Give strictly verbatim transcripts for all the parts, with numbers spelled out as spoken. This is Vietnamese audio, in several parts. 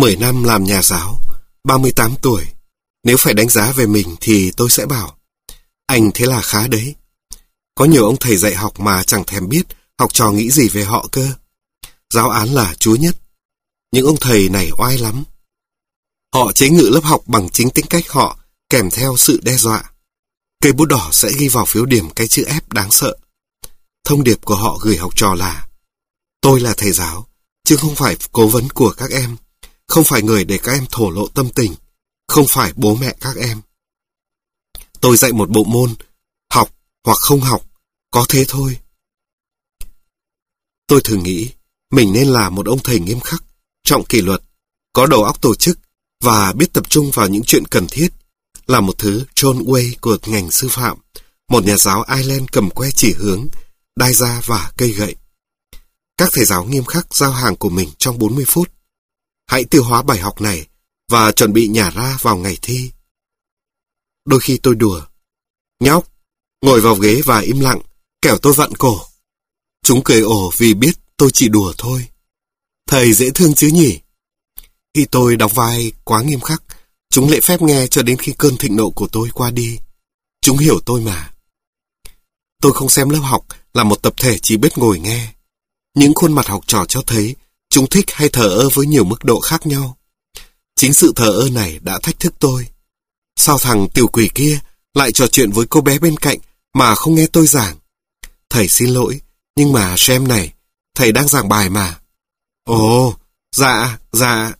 Mười năm làm nhà giáo, ba mươi tám tuổi. Nếu phải đánh giá về mình thì tôi sẽ bảo, anh thế là khá đấy. Có nhiều ông thầy dạy học mà chẳng thèm biết học trò nghĩ gì về họ cơ. Giáo án là chúa nhất. Những ông thầy này oai lắm. Họ chế ngự lớp học bằng chính tính cách họ, kèm theo sự đe dọa. Cây bút đỏ sẽ ghi vào phiếu điểm cái chữ F đáng sợ. Thông điệp của họ gửi học trò là: tôi là thầy giáo, chứ không phải cố vấn của các em, không phải người để các em thổ lộ tâm tình, không phải bố mẹ các em. Tôi dạy một bộ môn, học hoặc không học, có thế thôi. Tôi thường nghĩ mình nên là một ông thầy nghiêm khắc, trọng kỷ luật, có đầu óc tổ chức và biết tập trung vào những chuyện cần thiết, là một thứ John Way của ngành sư phạm, một nhà giáo Ireland cầm que chỉ hướng, đai da và cây gậy. Các thầy giáo nghiêm khắc giao hàng của mình trong bốn mươi phút. Hãy tiêu hóa bài học này và chuẩn bị nhả ra vào ngày thi. Đôi khi tôi đùa: nhóc, ngồi vào ghế và im lặng, kẻo tôi vặn cổ. Chúng cười ồ vì biết tôi chỉ đùa thôi. Thầy dễ thương chứ nhỉ? Khi tôi đóng vai quá nghiêm khắc, chúng lễ phép nghe cho đến khi cơn thịnh nộ của tôi qua đi. Chúng hiểu tôi mà. Tôi không xem lớp học là một tập thể chỉ biết ngồi nghe. Những khuôn mặt học trò cho thấy chúng thích hay thờ ơ với nhiều mức độ khác nhau. Chính sự thờ ơ này đã thách thức tôi. Sao thằng tiểu quỷ kia lại trò chuyện với cô bé bên cạnh mà không nghe tôi giảng? Thầy xin lỗi, nhưng mà xem này, thầy đang giảng bài mà. Ồ, dạ, dạ.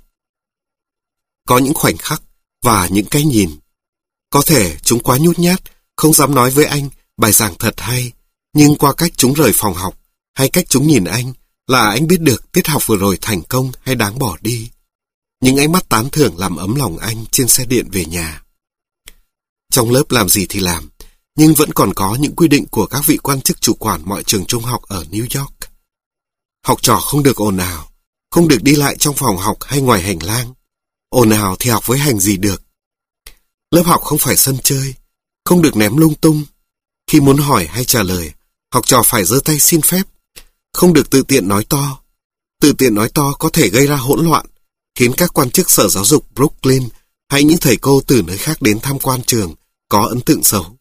Có những khoảnh khắc và những cái nhìn. Có thể chúng quá nhút nhát, không dám nói với anh bài giảng thật hay, nhưng qua cách chúng rời phòng học hay cách chúng nhìn anh là anh biết được tiết học vừa rồi thành công hay đáng bỏ đi. Những ánh mắt tán thưởng làm ấm lòng anh trên xe điện về nhà. Trong lớp làm gì thì làm, nhưng vẫn còn có những quy định của các vị quan chức chủ quản mọi trường trung học ở New York. Học trò không được ồn ào, không được đi lại trong phòng học hay ngoài hành lang. Ồn ào thì học với hành gì được. Lớp học không phải sân chơi, không được ném lung tung. Khi muốn hỏi hay trả lời, học trò phải giơ tay xin phép, không được tự tiện nói to. Tự tiện nói to có thể gây ra hỗn loạn, khiến các quan chức sở giáo dục Brooklyn hay những thầy cô từ nơi khác đến tham quan trường có ấn tượng xấu.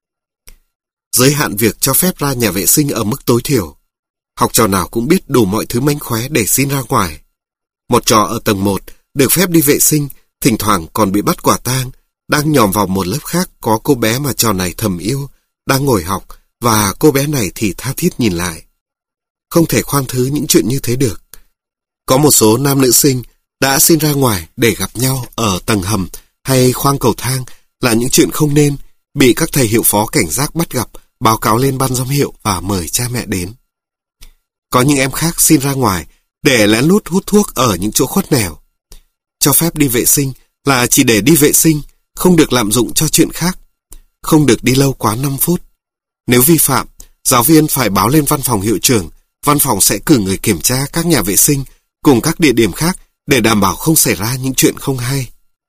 Giới hạn việc cho phép ra nhà vệ sinh ở mức tối thiểu. Học trò nào cũng biết đủ mọi thứ mánh khóe để xin ra ngoài. Một trò ở tầng một được phép đi vệ sinh, thỉnh thoảng còn bị bắt quả tang, đang nhòm vào một lớp khác có cô bé mà trò này thầm yêu, đang ngồi học, và cô bé này thì tha thiết nhìn lại. Không thể khoan thứ những chuyện như thế được. Có một số nam nữ sinh đã xin ra ngoài để gặp nhau ở tầng hầm hay khoang cầu thang là những chuyện không nên, bị các thầy hiệu phó cảnh giác bắt gặp, báo cáo lên ban giám hiệu và mời cha mẹ đến. Có những em khác xin ra ngoài để lén lút hút thuốc ở những chỗ khuất nẻo. Cho phép đi vệ sinh là chỉ để đi vệ sinh, không được lạm dụng cho chuyện khác. Không được đi lâu quá năm phút. Nếu vi phạm, giáo viên phải báo lên văn phòng hiệu trưởng, văn phòng sẽ cử người kiểm tra các nhà vệ sinh cùng các địa điểm khác để đảm bảo không xảy ra những chuyện không hay.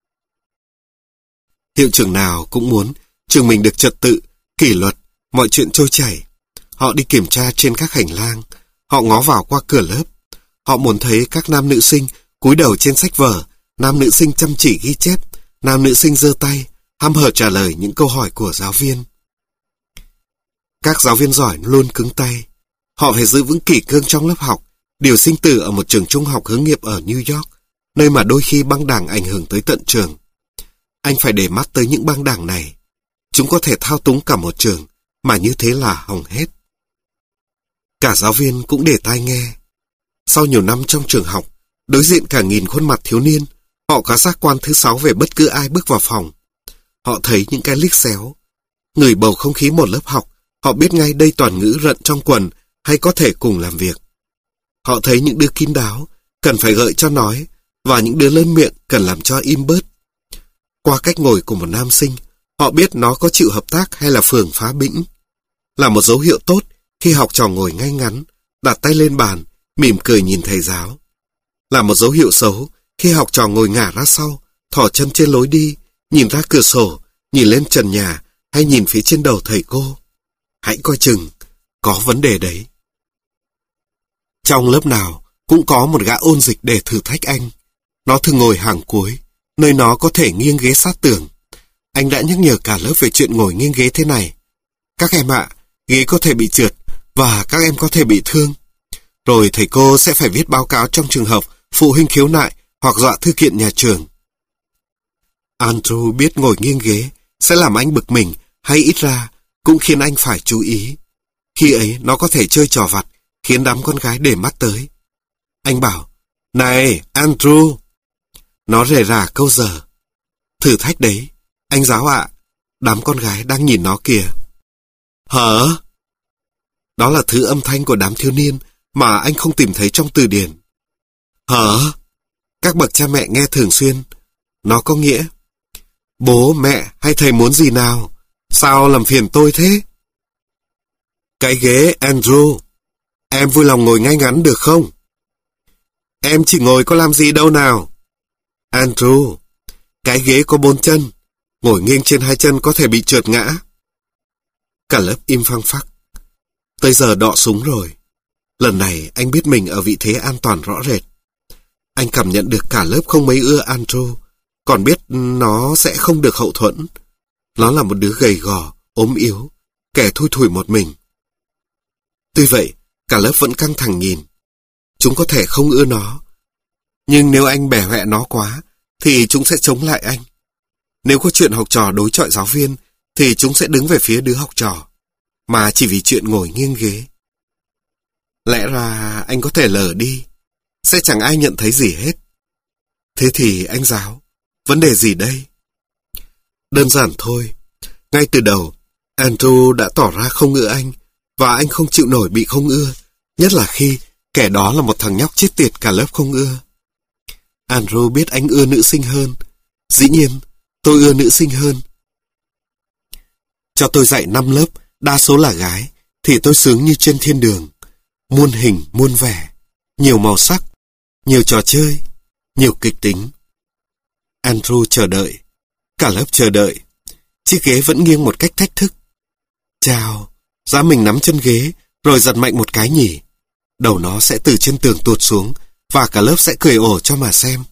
Hiệu trưởng nào cũng muốn trường mình được trật tự, kỷ luật, mọi chuyện trôi chảy. Họ đi kiểm tra trên các hành lang, họ ngó vào qua cửa lớp. Họ muốn thấy các nam nữ sinh cúi đầu trên sách vở, nam nữ sinh chăm chỉ ghi chép, nam nữ sinh giơ tay, hăm hở trả lời những câu hỏi của giáo viên. Các giáo viên giỏi luôn cứng tay. Họ phải giữ vững kỷ cương trong lớp học, điều sinh tử ở một trường trung học hướng nghiệp ở New York, nơi mà đôi khi băng đảng ảnh hưởng tới tận trường. Anh phải để mắt tới những băng đảng này. Chúng có thể thao túng cả một trường, mà như thế là hỏng hết. Cả giáo viên cũng để tai nghe. Sau nhiều năm trong trường học, đối diện cả nghìn khuôn mặt thiếu niên, họ có giác quan thứ sáu về bất cứ ai bước vào phòng. Họ thấy những cái liếc xéo. Ngửi bầu không khí một lớp học, họ biết ngay đây toàn ngữ rận trong quần hay có thể cùng làm việc. Họ thấy những đứa kín đáo, cần phải gợi cho nói, và những đứa lớn miệng cần làm cho im bớt. Qua cách ngồi của một nam sinh, họ biết nó có chịu hợp tác hay là phường phá bĩnh. Là một dấu hiệu tốt khi học trò ngồi ngay ngắn, đặt tay lên bàn, mỉm cười nhìn thầy giáo. Là một dấu hiệu xấu khi học trò ngồi ngả ra sau, thò chân trên lối đi, nhìn ra cửa sổ, nhìn lên trần nhà hay nhìn phía trên đầu thầy cô. Hãy coi chừng, có vấn đề đấy. Trong lớp nào cũng có một gã ôn dịch để thử thách anh. Nó thường ngồi hàng cuối, nơi nó có thể nghiêng ghế sát tường. Anh đã nhắc nhở cả lớp về chuyện ngồi nghiêng ghế thế này. Các em ạ, ghế có thể bị trượt và các em có thể bị thương. Rồi thầy cô sẽ phải viết báo cáo trong trường hợp phụ huynh khiếu nại hoặc dọa thư kiện nhà trường. Andrew biết ngồi nghiêng ghế sẽ làm anh bực mình, hay ít ra cũng khiến anh phải chú ý. Khi ấy nó có thể chơi trò vặt, khiến đám con gái để mắt tới. Anh bảo, này Andrew. Nó rề rà câu giờ. Thử thách đấy, anh giáo ạ. Đám con gái đang nhìn nó kìa. Hả? Đó là thứ âm thanh của đám thiếu niên mà anh không tìm thấy trong từ điển. Hả? Các bậc cha mẹ nghe thường xuyên. Nó có nghĩa, bố, mẹ hay thầy muốn gì nào? Sao làm phiền tôi thế? Cái ghế, Andrew. Em vui lòng ngồi ngay ngắn được không? Em chỉ ngồi có làm gì đâu nào. Andrew, cái ghế có bốn chân. Ngồi nghiêng trên hai chân có thể bị trượt ngã. Cả lớp im phăng phắc. Tới giờ đọ súng rồi. Lần này anh biết mình ở vị thế an toàn rõ rệt. Anh cảm nhận được cả lớp không mấy ưa Andrew, còn biết nó sẽ không được hậu thuẫn. Nó là một đứa gầy gò, ốm yếu, kẻ thui thủi một mình. Tuy vậy, cả lớp vẫn căng thẳng nhìn. Chúng có thể không ưa nó. Nhưng nếu anh bẻ hoẹ nó quá, thì chúng sẽ chống lại anh. Nếu có chuyện học trò đối chọi giáo viên, thì chúng sẽ đứng về phía đứa học trò, mà chỉ vì chuyện ngồi nghiêng ghế. Lẽ ra anh có thể lờ đi, sẽ chẳng ai nhận thấy gì hết. Thế thì anh giáo, vấn đề gì đây? Đơn giản thôi. Ngay từ đầu, Andrew đã tỏ ra không ưa anh, và anh không chịu nổi bị không ưa, nhất là khi kẻ đó là một thằng nhóc chết tiệt cả lớp không ưa. Andrew biết anh ưa nữ sinh hơn. Dĩ nhiên, tôi ưa nữ sinh hơn. Cho tôi dạy năm lớp, đa số là gái, thì tôi sướng như trên thiên đường. Muôn hình, muôn vẻ, nhiều màu sắc, nhiều trò chơi, nhiều kịch tính. Andrew chờ đợi. Cả lớp chờ đợi. Chiếc ghế vẫn nghiêng một cách thách thức. Chào, giá mình nắm chân ghế, rồi giật mạnh một cái nhỉ. Đầu nó sẽ từ trên tường tuột xuống, và cả lớp sẽ cười ồ cho mà xem.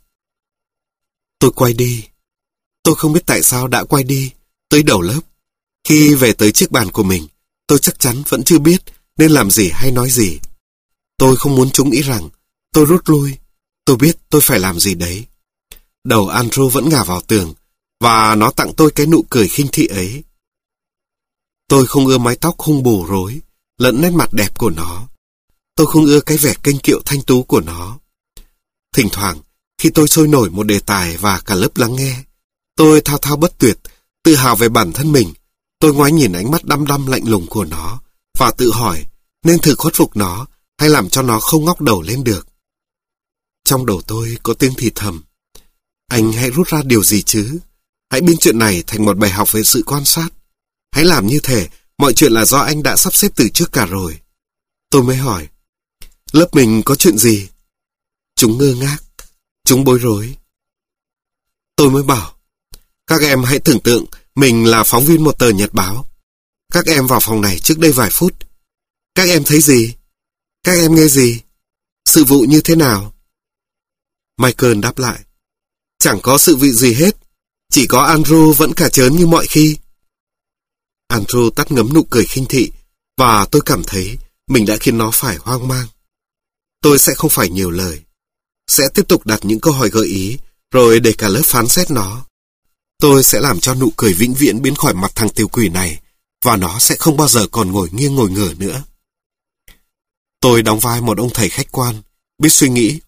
Tôi quay đi. Tôi không biết tại sao đã quay đi, tới đầu lớp. Khi về tới chiếc bàn của mình, tôi chắc chắn vẫn chưa biết nên làm gì hay nói gì. Tôi không muốn chúng nghĩ rằng tôi rút lui. Tôi biết tôi phải làm gì đấy. Đầu Andrew vẫn ngả vào tường, và nó tặng tôi cái nụ cười khinh thị ấy. Tôi không ưa mái tóc hung bù rối, lẫn nét mặt đẹp của nó. Tôi không ưa cái vẻ kênh kiệu thanh tú của nó. Thỉnh thoảng, khi tôi sôi nổi một đề tài và cả lớp lắng nghe, tôi thao thao bất tuyệt, tự hào về bản thân mình. Tôi ngoái nhìn ánh mắt đăm đăm lạnh lùng của nó, và tự hỏi nên thử khuất phục nó hay làm cho nó không ngóc đầu lên được. Trong đầu tôi có tiếng thì thầm. Anh hãy rút ra điều gì chứ? Hãy biến chuyện này thành một bài học về sự quan sát. Hãy làm như thể mọi chuyện là do anh đã sắp xếp từ trước cả rồi. Tôi mới hỏi, lớp mình có chuyện gì? Chúng ngơ ngác, chúng bối rối. Tôi mới bảo, các em hãy tưởng tượng mình là phóng viên một tờ nhật báo. Các em vào phòng này trước đây vài phút. Các em thấy gì? Các em nghe gì? Sự vụ như thế nào? Michael đáp lại, chẳng có sự vụ gì hết. Chỉ có Andrew vẫn cả trớn như mọi khi. Andrew tắt ngấm nụ cười khinh thị, và tôi cảm thấy mình đã khiến nó phải hoang mang. Tôi sẽ không phải nhiều lời. Sẽ tiếp tục đặt những câu hỏi gợi ý, rồi để cả lớp phán xét nó. Tôi sẽ làm cho nụ cười vĩnh viễn biến khỏi mặt thằng tiểu quỷ này, và nó sẽ không bao giờ còn ngồi nghiêng ngồi ngửa nữa. Tôi đóng vai một ông thầy khách quan, biết suy nghĩ.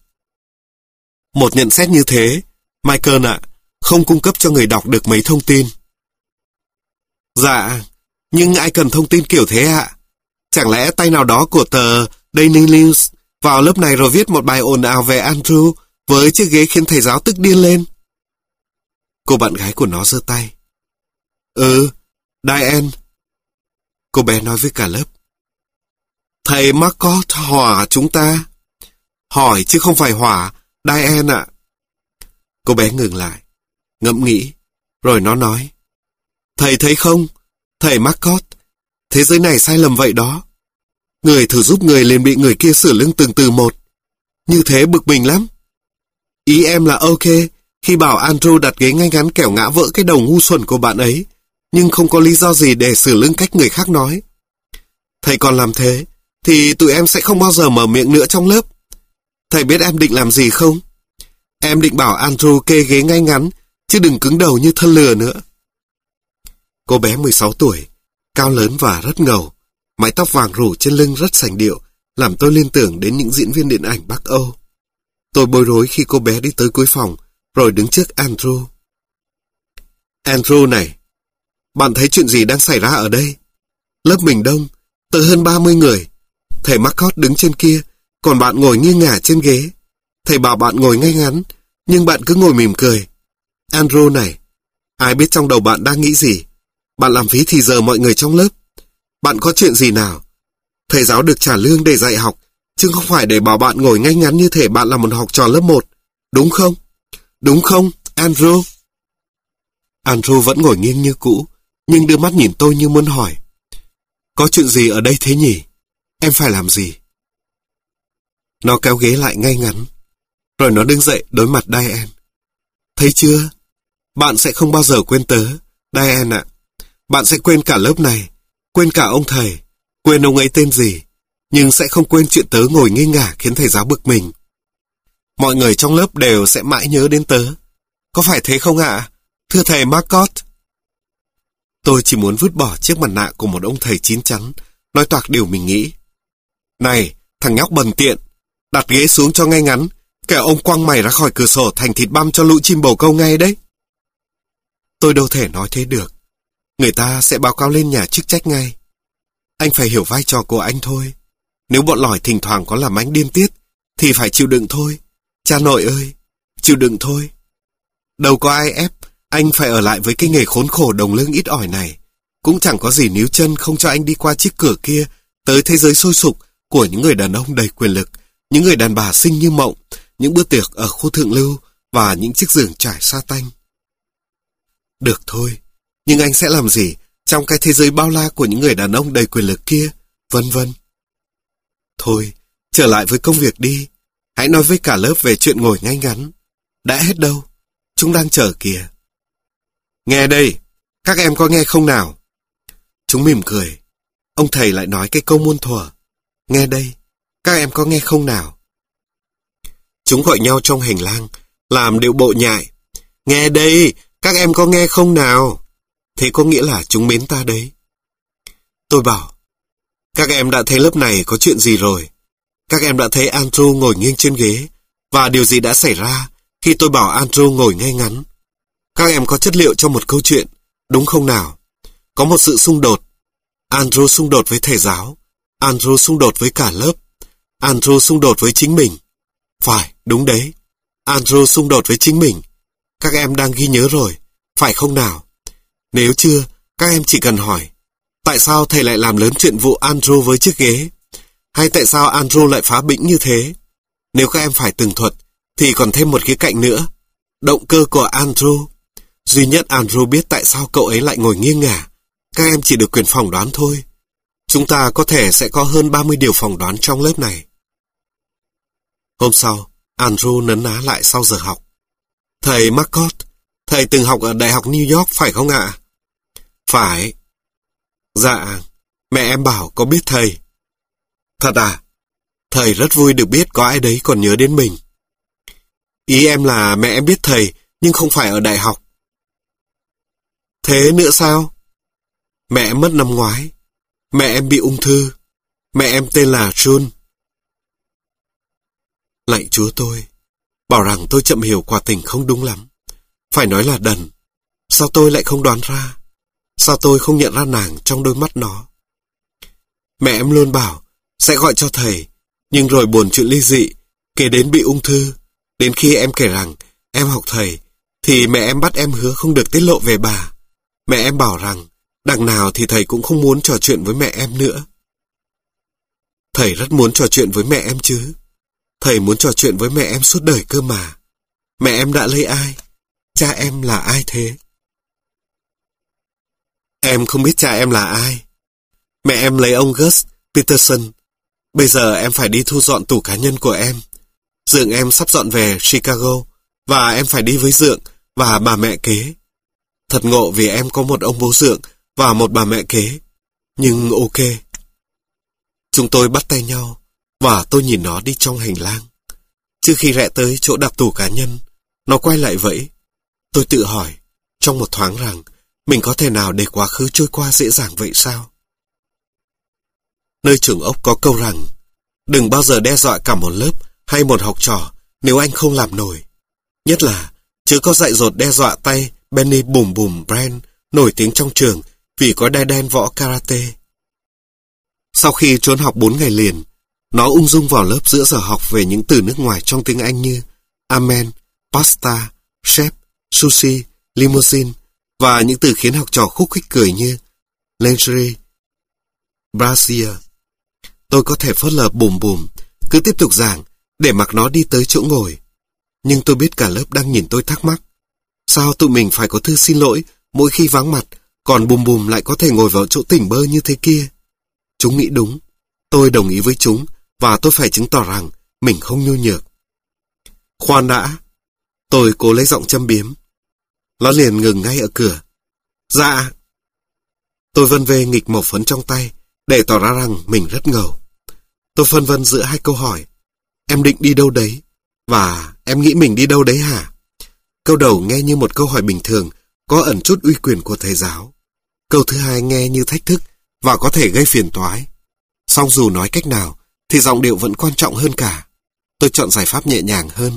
Một nhận xét như thế, Michael ạ, không cung cấp cho người đọc được mấy thông tin. Dạ, nhưng ai cần thông tin kiểu thế ạ? Chẳng lẽ tay nào đó của tờ Daily News vào lớp này rồi viết một bài ồn ào về Andrew với chiếc ghế khiến thầy giáo tức điên lên? Cô bạn gái của nó giơ tay. Ừ, Diane. Cô bé nói với cả lớp. Thầy Marcot hỏa chúng ta. Hỏi chứ không phải hỏa, Diane ạ. Cô bé ngừng lại, ngẫm nghĩ, rồi nó nói. Thầy thấy không, thầy Marcot, thế giới này sai lầm vậy đó. Người thử giúp người liền bị người kia sửa lưng từng từ một. Như thế bực mình lắm. Ý em là ok khi bảo Andrew đặt ghế ngay ngắn kẻo ngã vỡ cái đầu ngu xuẩn của bạn ấy, nhưng không có lý do gì để sửa lưng cách người khác nói. Thầy còn làm thế, thì tụi em sẽ không bao giờ mở miệng nữa trong lớp. Thầy biết em định làm gì không? Em định bảo Andrew kê ghế ngay ngắn, chứ đừng cứng đầu như thân lừa nữa. Cô bé mười sáu tuổi, cao lớn và rất ngầu, mái tóc vàng rủ trên lưng rất sành điệu, làm tôi liên tưởng đến những diễn viên điện ảnh Bắc Âu. Tôi bối rối khi cô bé đi tới cuối phòng, rồi đứng trước Andrew. Andrew này, bạn thấy chuyện gì đang xảy ra ở đây? Lớp mình đông, tới hơn ba mươi người. Thầy Marcot đứng trên kia, còn bạn ngồi nghiêng ngả trên ghế. Thầy bảo bạn ngồi ngay ngắn, nhưng bạn cứ ngồi mỉm cười. Andrew này, ai biết trong đầu bạn đang nghĩ gì? Bạn làm phí thì giờ mọi người trong lớp. Bạn có chuyện gì nào? Thầy giáo được trả lương để dạy học, chứ không phải để bảo bạn ngồi ngay ngắn như thể bạn là một học trò lớp một. Đúng không? Đúng không, Andrew? Andrew vẫn ngồi nghiêng như cũ, nhưng đưa mắt nhìn tôi như muốn hỏi. Có chuyện gì ở đây thế nhỉ? Em phải làm gì? Nó kéo ghế lại ngay ngắn, rồi nó đứng dậy đối mặt Diane. Thấy chưa? Bạn sẽ không bao giờ quên tớ, Diane ạ. Bạn sẽ quên cả lớp này, quên cả ông thầy, quên ông ấy tên gì, nhưng sẽ không quên chuyện tớ ngồi nghi ngả khiến thầy giáo bực mình. Mọi người trong lớp đều sẽ mãi nhớ đến tớ. Có phải thế không ạ? Thưa thầy Marcot. Tôi chỉ muốn vứt bỏ chiếc mặt nạ của một ông thầy chín chắn, nói toạc điều mình nghĩ. Này, thằng nhóc bần tiện, đặt ghế xuống cho ngay ngắn, kẻo ông quăng mày ra khỏi cửa sổ thành thịt băm cho lũ chim bồ câu ngay đấy. Tôi đâu thể nói thế được. Người ta sẽ báo cáo lên nhà chức trách ngay. Anh phải hiểu vai trò của anh thôi. Nếu bọn lỏi thỉnh thoảng có làm anh điên tiết, thì phải chịu đựng thôi. Cha nội ơi, chịu đựng thôi. Đâu có ai ép anh phải ở lại với cái nghề khốn khổ đồng lương ít ỏi này. Cũng chẳng có gì níu chân không cho anh đi qua chiếc cửa kia tới thế giới sôi sục của những người đàn ông đầy quyền lực, những người đàn bà xinh như mộng, những bữa tiệc ở khu thượng lưu và những chiếc giường trải sa tanh. Được thôi, nhưng anh sẽ làm gì trong cái thế giới bao la của những người đàn ông đầy quyền lực kia, vân vân. Thôi, trở lại với công việc đi. Hãy nói với cả lớp về chuyện ngồi ngay ngắn. Đã hết đâu, chúng đang chờ kìa. Nghe đây, các em có nghe không nào? Chúng mỉm cười. Ông thầy lại nói cái câu muôn thuở. Nghe đây, các em có nghe không nào? Chúng gọi nhau trong hành lang, làm điệu bộ nhại. Nghe đây, các em có nghe không nào? Thế có nghĩa là chúng mến ta đấy. Tôi bảo, các em đã thấy lớp này có chuyện gì rồi? Các em đã thấy Andrew ngồi nghiêng trên ghế, và điều gì đã xảy ra khi tôi bảo Andrew ngồi ngay ngắn? Các em có chất liệu cho một câu chuyện, đúng không nào? Có một sự xung đột. Andrew xung đột với thầy giáo, Andrew xung đột với cả lớp, Andrew xung đột với chính mình. Phải, đúng đấy. Andrew xung đột với chính mình. Các em đang ghi nhớ rồi, phải không nào? Nếu chưa, các em chỉ cần hỏi, tại sao thầy lại làm lớn chuyện vụ Andrew với chiếc ghế? Hay tại sao Andrew lại phá bĩnh như thế? Nếu các em phải tường thuật, thì còn thêm một khía cạnh nữa. Động cơ của Andrew. Duy nhất Andrew biết tại sao cậu ấy lại ngồi nghiêng ngả. Các em chỉ được quyền phỏng đoán thôi. Chúng ta có thể sẽ có hơn ba mươi điều phỏng đoán trong lớp này. Hôm sau, Andrew nấn ná lại sau giờ học. Thầy Marcot, thầy từng học ở Đại học New York phải không ạ? Phải. Dạ, mẹ em bảo có biết thầy. Thật à? Thầy rất vui được biết có ai đấy còn nhớ đến mình. Ý em là mẹ em biết thầy, nhưng không phải ở đại học. Thế nữa sao? Mẹ em mất năm ngoái. Mẹ em bị ung thư. Mẹ em tên là June. Lạy Chúa tôi, bảo rằng tôi chậm hiểu quả tình không đúng lắm. Phải nói là đần. Sao tôi lại không đoán ra? Sao tôi không nhận ra nàng trong đôi mắt nó? Mẹ em luôn bảo sẽ gọi cho thầy, nhưng rồi buồn chuyện ly dị, kể đến bị ung thư. Đến khi em kể rằng em học thầy, thì mẹ em bắt em hứa không được tiết lộ về bà. Mẹ em bảo rằng đằng nào thì thầy cũng không muốn trò chuyện với mẹ em nữa. Thầy rất muốn trò chuyện với mẹ em chứ. Thầy muốn trò chuyện với mẹ em suốt đời cơ mà. Mẹ em đã lấy ai? Cha em là ai thế? Em không biết cha em là ai. Mẹ em lấy ông Gus Peterson. Bây giờ em phải đi thu dọn tủ cá nhân của em. Dượng em sắp dọn về Chicago và em phải đi với Dượng và bà mẹ kế. Thật ngộ vì em có một ông bố Dượng và một bà mẹ kế. Nhưng ok. Chúng tôi bắt tay nhau, và tôi nhìn nó đi trong hành lang. Trước khi rẽ tới chỗ đặt tủ cá nhân, nó quay lại vẫy. Tôi tự hỏi, trong một thoáng rằng, mình có thể nào để quá khứ trôi qua dễ dàng vậy sao? Nơi trường ốc có câu rằng, đừng bao giờ đe dọa cả một lớp hay một học trò nếu anh không làm nổi. Nhất là, chứ có dạy dột đe dọa tay Benny Bùm Bùm Brand nổi tiếng trong trường vì có đai đen võ karate. Sau khi trốn học bốn ngày liền, nó ung dung vào lớp giữa giờ học về những từ nước ngoài trong tiếng Anh như amen, pasta, chef, sushi, limousine và những từ khiến học trò khúc khích cười như lingerie, brassiere. Tôi có thể phớt lờ Bùm Bùm, cứ tiếp tục giảng để mặc nó đi tới chỗ ngồi. Nhưng tôi biết cả lớp đang nhìn tôi thắc mắc. Sao tụi mình phải có thư xin lỗi mỗi khi vắng mặt, còn Bùm Bùm lại có thể ngồi vào chỗ tỉnh bơ như thế kia? Chúng nghĩ đúng. Tôi đồng ý với chúng, và tôi phải chứng tỏ rằng mình không nhu nhược. Khoan đã. Tôi cố lấy giọng châm biếm. Nó liền ngừng ngay ở cửa. Dạ. Tôi vân vê nghịch mẩu phấn trong tay, để tỏ ra rằng mình rất ngầu. Tôi phân vân giữa hai câu hỏi. Em định đi đâu đấy? Và em nghĩ mình đi đâu đấy hả? Câu đầu nghe như một câu hỏi bình thường, có ẩn chút uy quyền của thầy giáo. Câu thứ hai nghe như thách thức và có thể gây phiền toái. Song dù nói cách nào, thì giọng điệu vẫn quan trọng hơn cả. Tôi chọn giải pháp nhẹ nhàng hơn.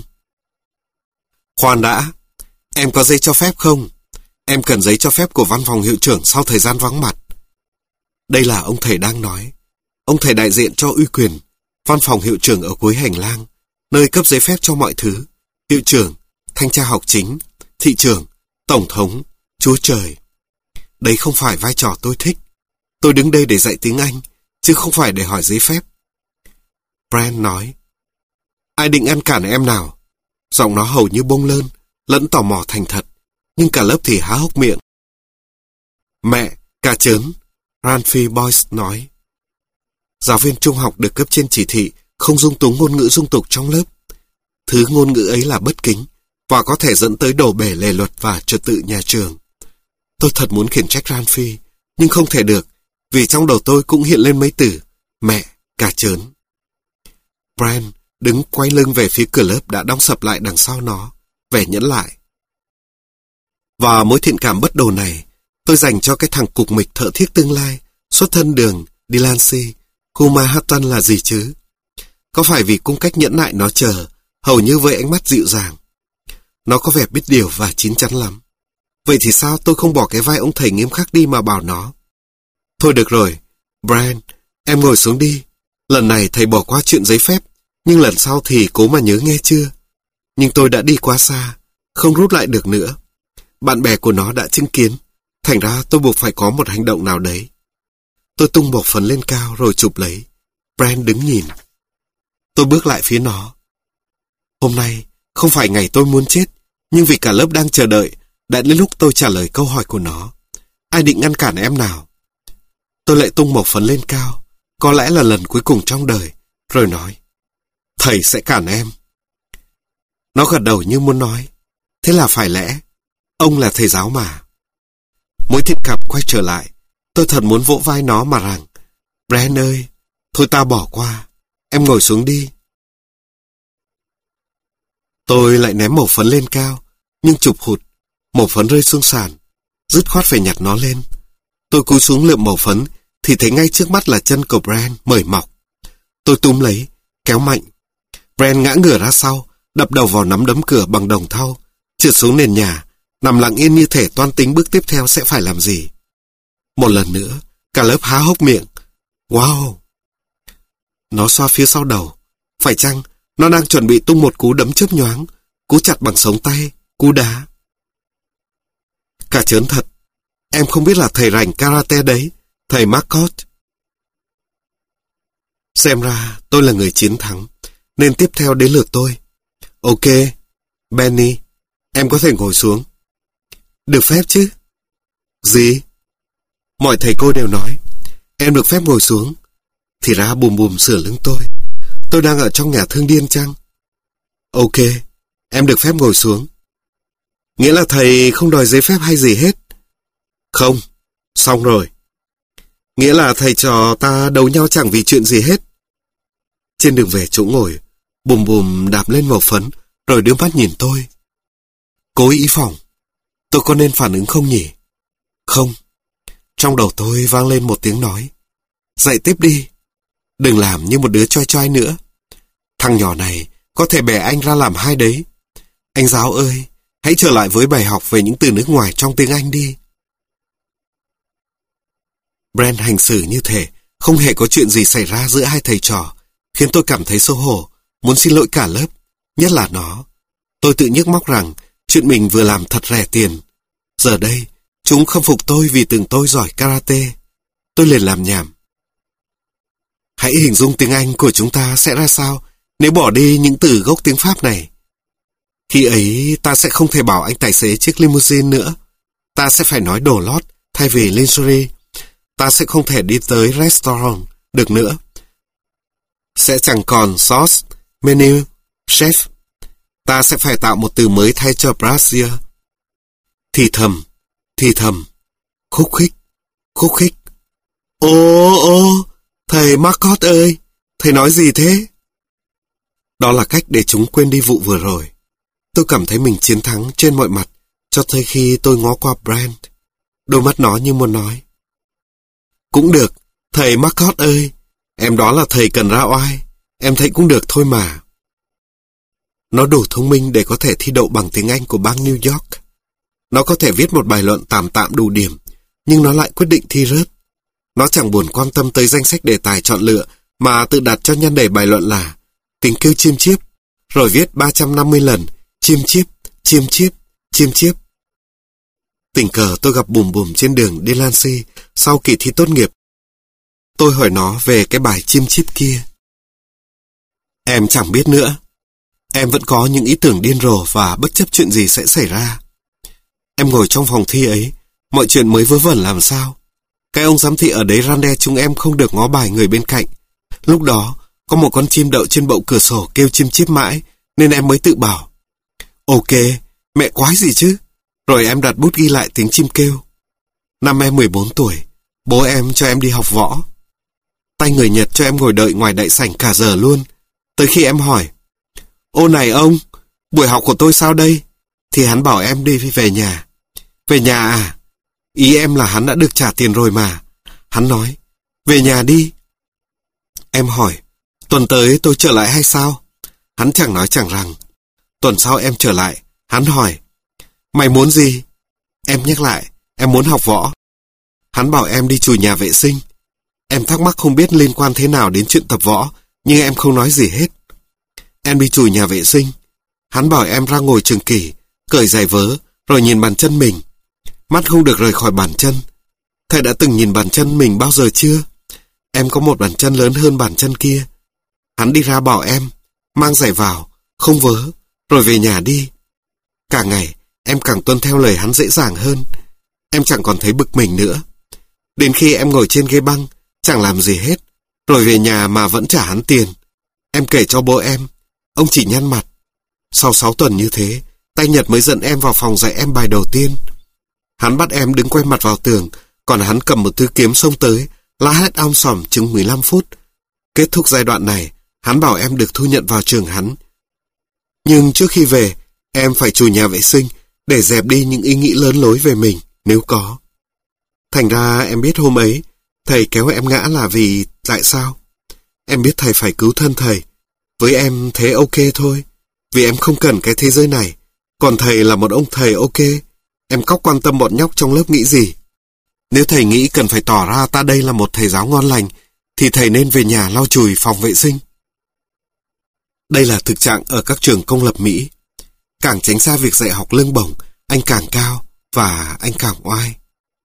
Khoan đã, em có giấy cho phép không? Em cần giấy cho phép của văn phòng hiệu trưởng sau thời gian vắng mặt. Đây là ông thầy đang nói. Ông thầy đại diện cho uy quyền. Văn phòng hiệu trưởng ở cuối hành lang, nơi cấp giấy phép cho mọi thứ. Hiệu trưởng, thanh tra học chính, thị trưởng, tổng thống, chúa trời. Đấy không phải vai trò tôi thích. Tôi đứng đây để dạy tiếng Anh, chứ không phải để hỏi giấy phép. Brand nói. Ai định ngăn cản em nào? Giọng nó hầu như bông lơn, lẫn tò mò thành thật, nhưng cả lớp thì há hốc miệng. Mẹ, cả chớn, Ranfi Boyce nói. Giáo viên trung học được cấp trên chỉ thị không dung túng ngôn ngữ dung tục trong lớp. Thứ ngôn ngữ ấy là bất kính và có thể dẫn tới đổ bể lề luật và trật tự nhà trường. Tôi thật muốn khiển trách Ranfi, nhưng không thể được, vì trong đầu tôi cũng hiện lên mấy từ mẹ, cả chớn. Brian đứng quay lưng về phía cửa lớp đã đóng sập lại đằng sau nó, vẻ nhẫn lại. Và mối thiện cảm bất đồ này, tôi dành cho cái thằng cục mịch thợ thiết tương lai, xuất thân đường Delancey, khu Manhattan là gì chứ? Có phải vì cung cách nhẫn nại nó chờ, hầu như với ánh mắt dịu dàng? Nó có vẻ biết điều và chín chắn lắm. Vậy thì sao tôi không bỏ cái vai ông thầy nghiêm khắc đi mà bảo nó? Thôi được rồi, Brian, em ngồi xuống đi. Lần này thầy bỏ qua chuyện giấy phép, nhưng lần sau thì cố mà nhớ nghe chưa? Nhưng tôi đã đi quá xa, không rút lại được nữa. Bạn bè của nó đã chứng kiến, thành ra tôi buộc phải có một hành động nào đấy. Tôi tung bột phấn lên cao rồi chụp lấy. Brian đứng nhìn. Tôi bước lại phía nó. Hôm nay không phải ngày tôi muốn chết, nhưng vì cả lớp đang chờ đợi, đã đến lúc tôi trả lời câu hỏi của nó. Ai định ngăn cản em nào? Tôi lại tung mẩu phấn lên cao, có lẽ là lần cuối cùng trong đời, rồi nói, thầy sẽ cản em. Nó gật đầu như muốn nói, thế là phải lẽ, ông là thầy giáo mà. Mối thiện cảm quay trở lại, tôi thật muốn vỗ vai nó mà rằng, Brian ơi, thôi ta bỏ qua, em ngồi xuống đi. Tôi lại ném mẩu phấn lên cao, nhưng chụp hụt, mẩu phấn rơi xuống sàn, dứt khoát phải nhặt nó lên. Tôi cúi xuống lượm mẩu phấn, thì thấy ngay trước mắt là chân của Brian mởi mọc. Tôi túm lấy, kéo mạnh. Brian ngã ngửa ra sau, đập đầu vào nắm đấm cửa bằng đồng thau, trượt xuống nền nhà, nằm lặng yên như thể toan tính bước tiếp theo sẽ phải làm gì. Một lần nữa, cả lớp há hốc miệng. Wow! Nó xoa phía sau đầu. Phải chăng nó đang chuẩn bị tung một cú đấm chớp nhoáng, cú chặt bằng sống tay, cú đá? Cả chớn thật. Em không biết là thầy rành karate đấy, thầy Marcot. Xem ra tôi là người chiến thắng, nên tiếp theo đến lượt tôi. Ok, Benny, em có thể ngồi xuống. Được phép chứ? Gì? Mọi thầy cô đều nói, em được phép ngồi xuống. Thì ra Bùm Bùm sửa lưng tôi. Tôi đang ở trong nhà thương điên chăng? Ok, Em được phép ngồi xuống. Nghĩa là thầy không đòi giấy phép hay gì hết? Không, xong rồi. Nghĩa là thầy trò ta đấu nhau chẳng vì chuyện gì hết. Trên đường về chỗ ngồi, bùm bùm đạp lên màu phấn, rồi đưa mắt nhìn tôi. Cô ý phòng, tôi có nên phản ứng không nhỉ? Không. Trong đầu tôi vang lên một tiếng nói. Dậy tiếp đi. Đừng làm như một đứa choi choi nữa. Thằng nhỏ này có thể bẻ anh ra làm hai đấy. Anh giáo ơi, hãy trở lại với bài học về những từ nước ngoài trong tiếng Anh đi. Brent hành xử như thể không hề có chuyện gì xảy ra giữa hai thầy trò, khiến tôi cảm thấy xấu hổ, muốn xin lỗi cả lớp, nhất là nó. Tôi tự nhức móc rằng chuyện mình vừa làm thật rẻ tiền. Giờ đây, chúng khâm phục tôi vì tưởng tôi giỏi karate. Tôi liền làm nhảm. Hãy hình dung tiếng Anh của chúng ta sẽ ra sao nếu bỏ đi những từ gốc tiếng Pháp này. Khi ấy ta sẽ không thể bảo anh tài xế chiếc limousine nữa. Ta sẽ phải nói đồ lót thay vì lingerie. Ta sẽ không thể đi tới restaurant được nữa. Sẽ chẳng còn sauce, menu, chef. Ta sẽ phải tạo một từ mới thay cho brassiere. Thì thầm, thì thầm, khúc khích, khúc khích. Ô ô, thầy Marcot ơi, thầy nói gì thế? Đó là cách để chúng quên đi vụ vừa rồi. Tôi cảm thấy mình chiến thắng trên mọi mặt, cho tới khi tôi ngó qua Brent. Đôi mắt nó như muốn nói. Cũng được, thầy Marcot ơi, em đó là thầy cần ra oai, em thấy cũng được thôi mà. Nó đủ thông minh để có thể thi đậu bằng tiếng Anh của bang New York. Nó có thể viết một bài luận tạm tạm đủ điểm, nhưng nó lại quyết định thi rớt. Nó chẳng buồn quan tâm tới danh sách đề tài chọn lựa, mà tự đặt cho nhan đề bài luận là tiếng kêu chiêm chiếp, rồi viết ba trăm năm mươi lần chiêm chiếp, chiêm chiếp, chiêm chiếp. Tình cờ tôi gặp bùm bùm trên đường Delancey sau kỳ thi tốt nghiệp. Tôi hỏi nó về cái bài chiêm chiếp kia. Em chẳng biết nữa. Em vẫn có những ý tưởng điên rồ và bất chấp chuyện gì sẽ xảy ra. Em ngồi trong phòng thi ấy, mọi chuyện mới vớ vẩn làm sao. Cái ông giám thị ở đấy răn đe chúng em không được ngó bài người bên cạnh. Lúc đó, có một con chim đậu trên bậu cửa sổ kêu chiêm chiếp mãi, nên em mới tự bảo. Ok, mẹ quái gì chứ? Rồi em đặt bút ghi lại tiếng chim kêu. Năm em mười bốn tuổi, bố em cho em đi học võ. Tay người Nhật cho em ngồi đợi ngoài đại sảnh cả giờ luôn. Tới khi em hỏi, ô này ông, buổi học của tôi sao đây? Thì hắn bảo em đi về nhà. Về nhà à? Ý em là hắn đã được trả tiền rồi mà. Hắn nói, về nhà đi. Em hỏi, tuần tới tôi trở lại hay sao? Hắn chẳng nói chẳng rằng. Tuần sau em trở lại, hắn hỏi, mày muốn gì? Em nhắc lại, em muốn học võ. Hắn bảo em đi chùi nhà vệ sinh. Em thắc mắc không biết liên quan thế nào đến chuyện tập võ, nhưng em không nói gì hết. Em đi chùi nhà vệ sinh. Hắn bảo em ra ngồi chừng kỷ, cởi giày vớ, rồi nhìn bàn chân mình. Mắt không được rời khỏi bàn chân. Thầy đã từng nhìn bàn chân mình bao giờ chưa? Em có một bàn chân lớn hơn bàn chân kia. Hắn đi ra bảo em, mang giày vào, không vớ, rồi về nhà đi. Càng ngày, em càng tuân theo lời hắn dễ dàng hơn. Em chẳng còn thấy bực mình nữa. Đến khi em ngồi trên ghế băng, chẳng làm gì hết, rồi về nhà mà vẫn trả hắn tiền. Em kể cho bố em, ông chỉ nhăn mặt. Sau sáu tuần như thế, tay Nhật mới dẫn em vào phòng dạy em bài đầu tiên. Hắn bắt em đứng quay mặt vào tường, còn hắn cầm một thứ kiếm xông tới, la hét om sòm chừng mười lăm phút. Kết thúc giai đoạn này, hắn bảo em được thu nhận vào trường hắn. Nhưng trước khi về, em phải chùi nhà vệ sinh để dẹp đi những ý nghĩ lớn lối về mình, nếu có. Thành ra em biết hôm ấy, thầy kéo em ngã là vì tại sao? Em biết thầy phải cứu thân thầy. Với em thế ok thôi, vì em không cần cái thế giới này. Còn thầy là một ông thầy ok, em cóc quan tâm bọn nhóc trong lớp nghĩ gì. Nếu thầy nghĩ cần phải tỏ ra ta đây là một thầy giáo ngon lành, thì thầy nên về nhà lau chùi phòng vệ sinh. Đây là thực trạng ở các trường công lập Mỹ. Càng tránh xa việc dạy học lương bổng, anh càng cao và anh càng oai.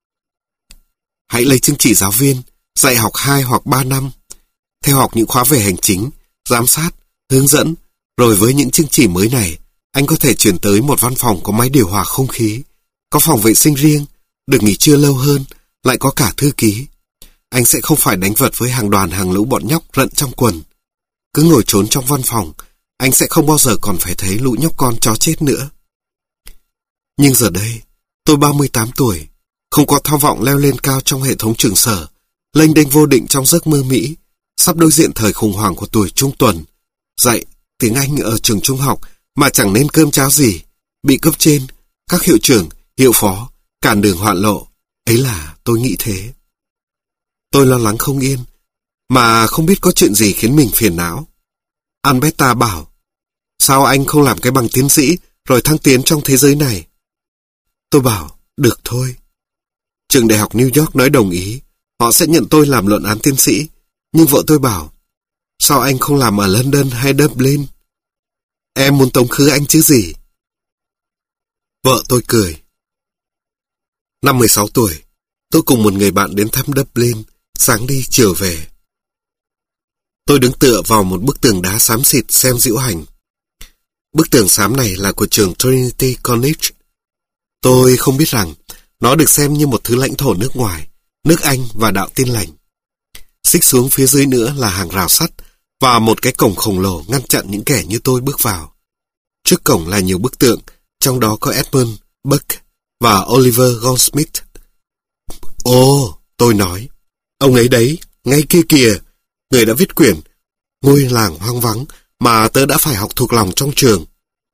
Hãy lấy chứng chỉ giáo viên, dạy học hai hoặc ba năm. Theo học những khóa về hành chính, giám sát, hướng dẫn, rồi với những chứng chỉ mới này, anh có thể chuyển tới một văn phòng có máy điều hòa không khí, có phòng vệ sinh riêng, được nghỉ trưa lâu hơn, lại có cả thư ký. Anh sẽ không phải đánh vật với hàng đoàn hàng lũ bọn nhóc rận trong quần. Cứ ngồi trốn trong văn phòng, anh sẽ không bao giờ còn phải thấy lũ nhóc con chó chết nữa. Nhưng giờ đây, tôi ba mươi tám tuổi, không có tham vọng leo lên cao trong hệ thống trường sở, lênh đênh vô định trong giấc mơ Mỹ, sắp đối diện thời khủng hoảng của tuổi trung tuần, dạy tiếng Anh ở trường trung học mà chẳng nên cơm cháo gì, bị cấp trên, các hiệu trưởng, hiệu phó, cản đường hoạn lộ. Ấy là tôi nghĩ thế. Tôi lo lắng không yên, mà không biết có chuyện gì khiến mình phiền não. Alberta bảo, sao anh không làm cái bằng tiến sĩ rồi thăng tiến trong thế giới này? Tôi bảo, được thôi. Trường đại học New York nói đồng ý, họ sẽ nhận tôi làm luận án tiến sĩ. Nhưng vợ tôi bảo, sao anh không làm ở London hay Dublin? Em muốn tống khứ anh chứ gì? Vợ tôi cười. Năm mười sáu tuổi, tôi cùng một người bạn đến thăm Dublin, sáng đi chiều về. Tôi đứng tựa vào một bức tường đá xám xịt xem diễu hành. Bức tường xám này là của trường Trinity College. Tôi không biết rằng nó được xem như một thứ lãnh thổ nước ngoài, nước Anh và đạo Tin lành. Xích xuống phía dưới nữa là hàng rào sắt và một cái cổng khổng lồ ngăn chặn những kẻ như tôi bước vào. Trước cổng là nhiều bức tượng, trong đó có Edmund Burke và Oliver Goldsmith. Ồ, tôi nói, ông ấy đấy, ngay kia kìa, người đã viết quyển Ngôi làng hoang vắng mà tớ đã phải học thuộc lòng trong trường.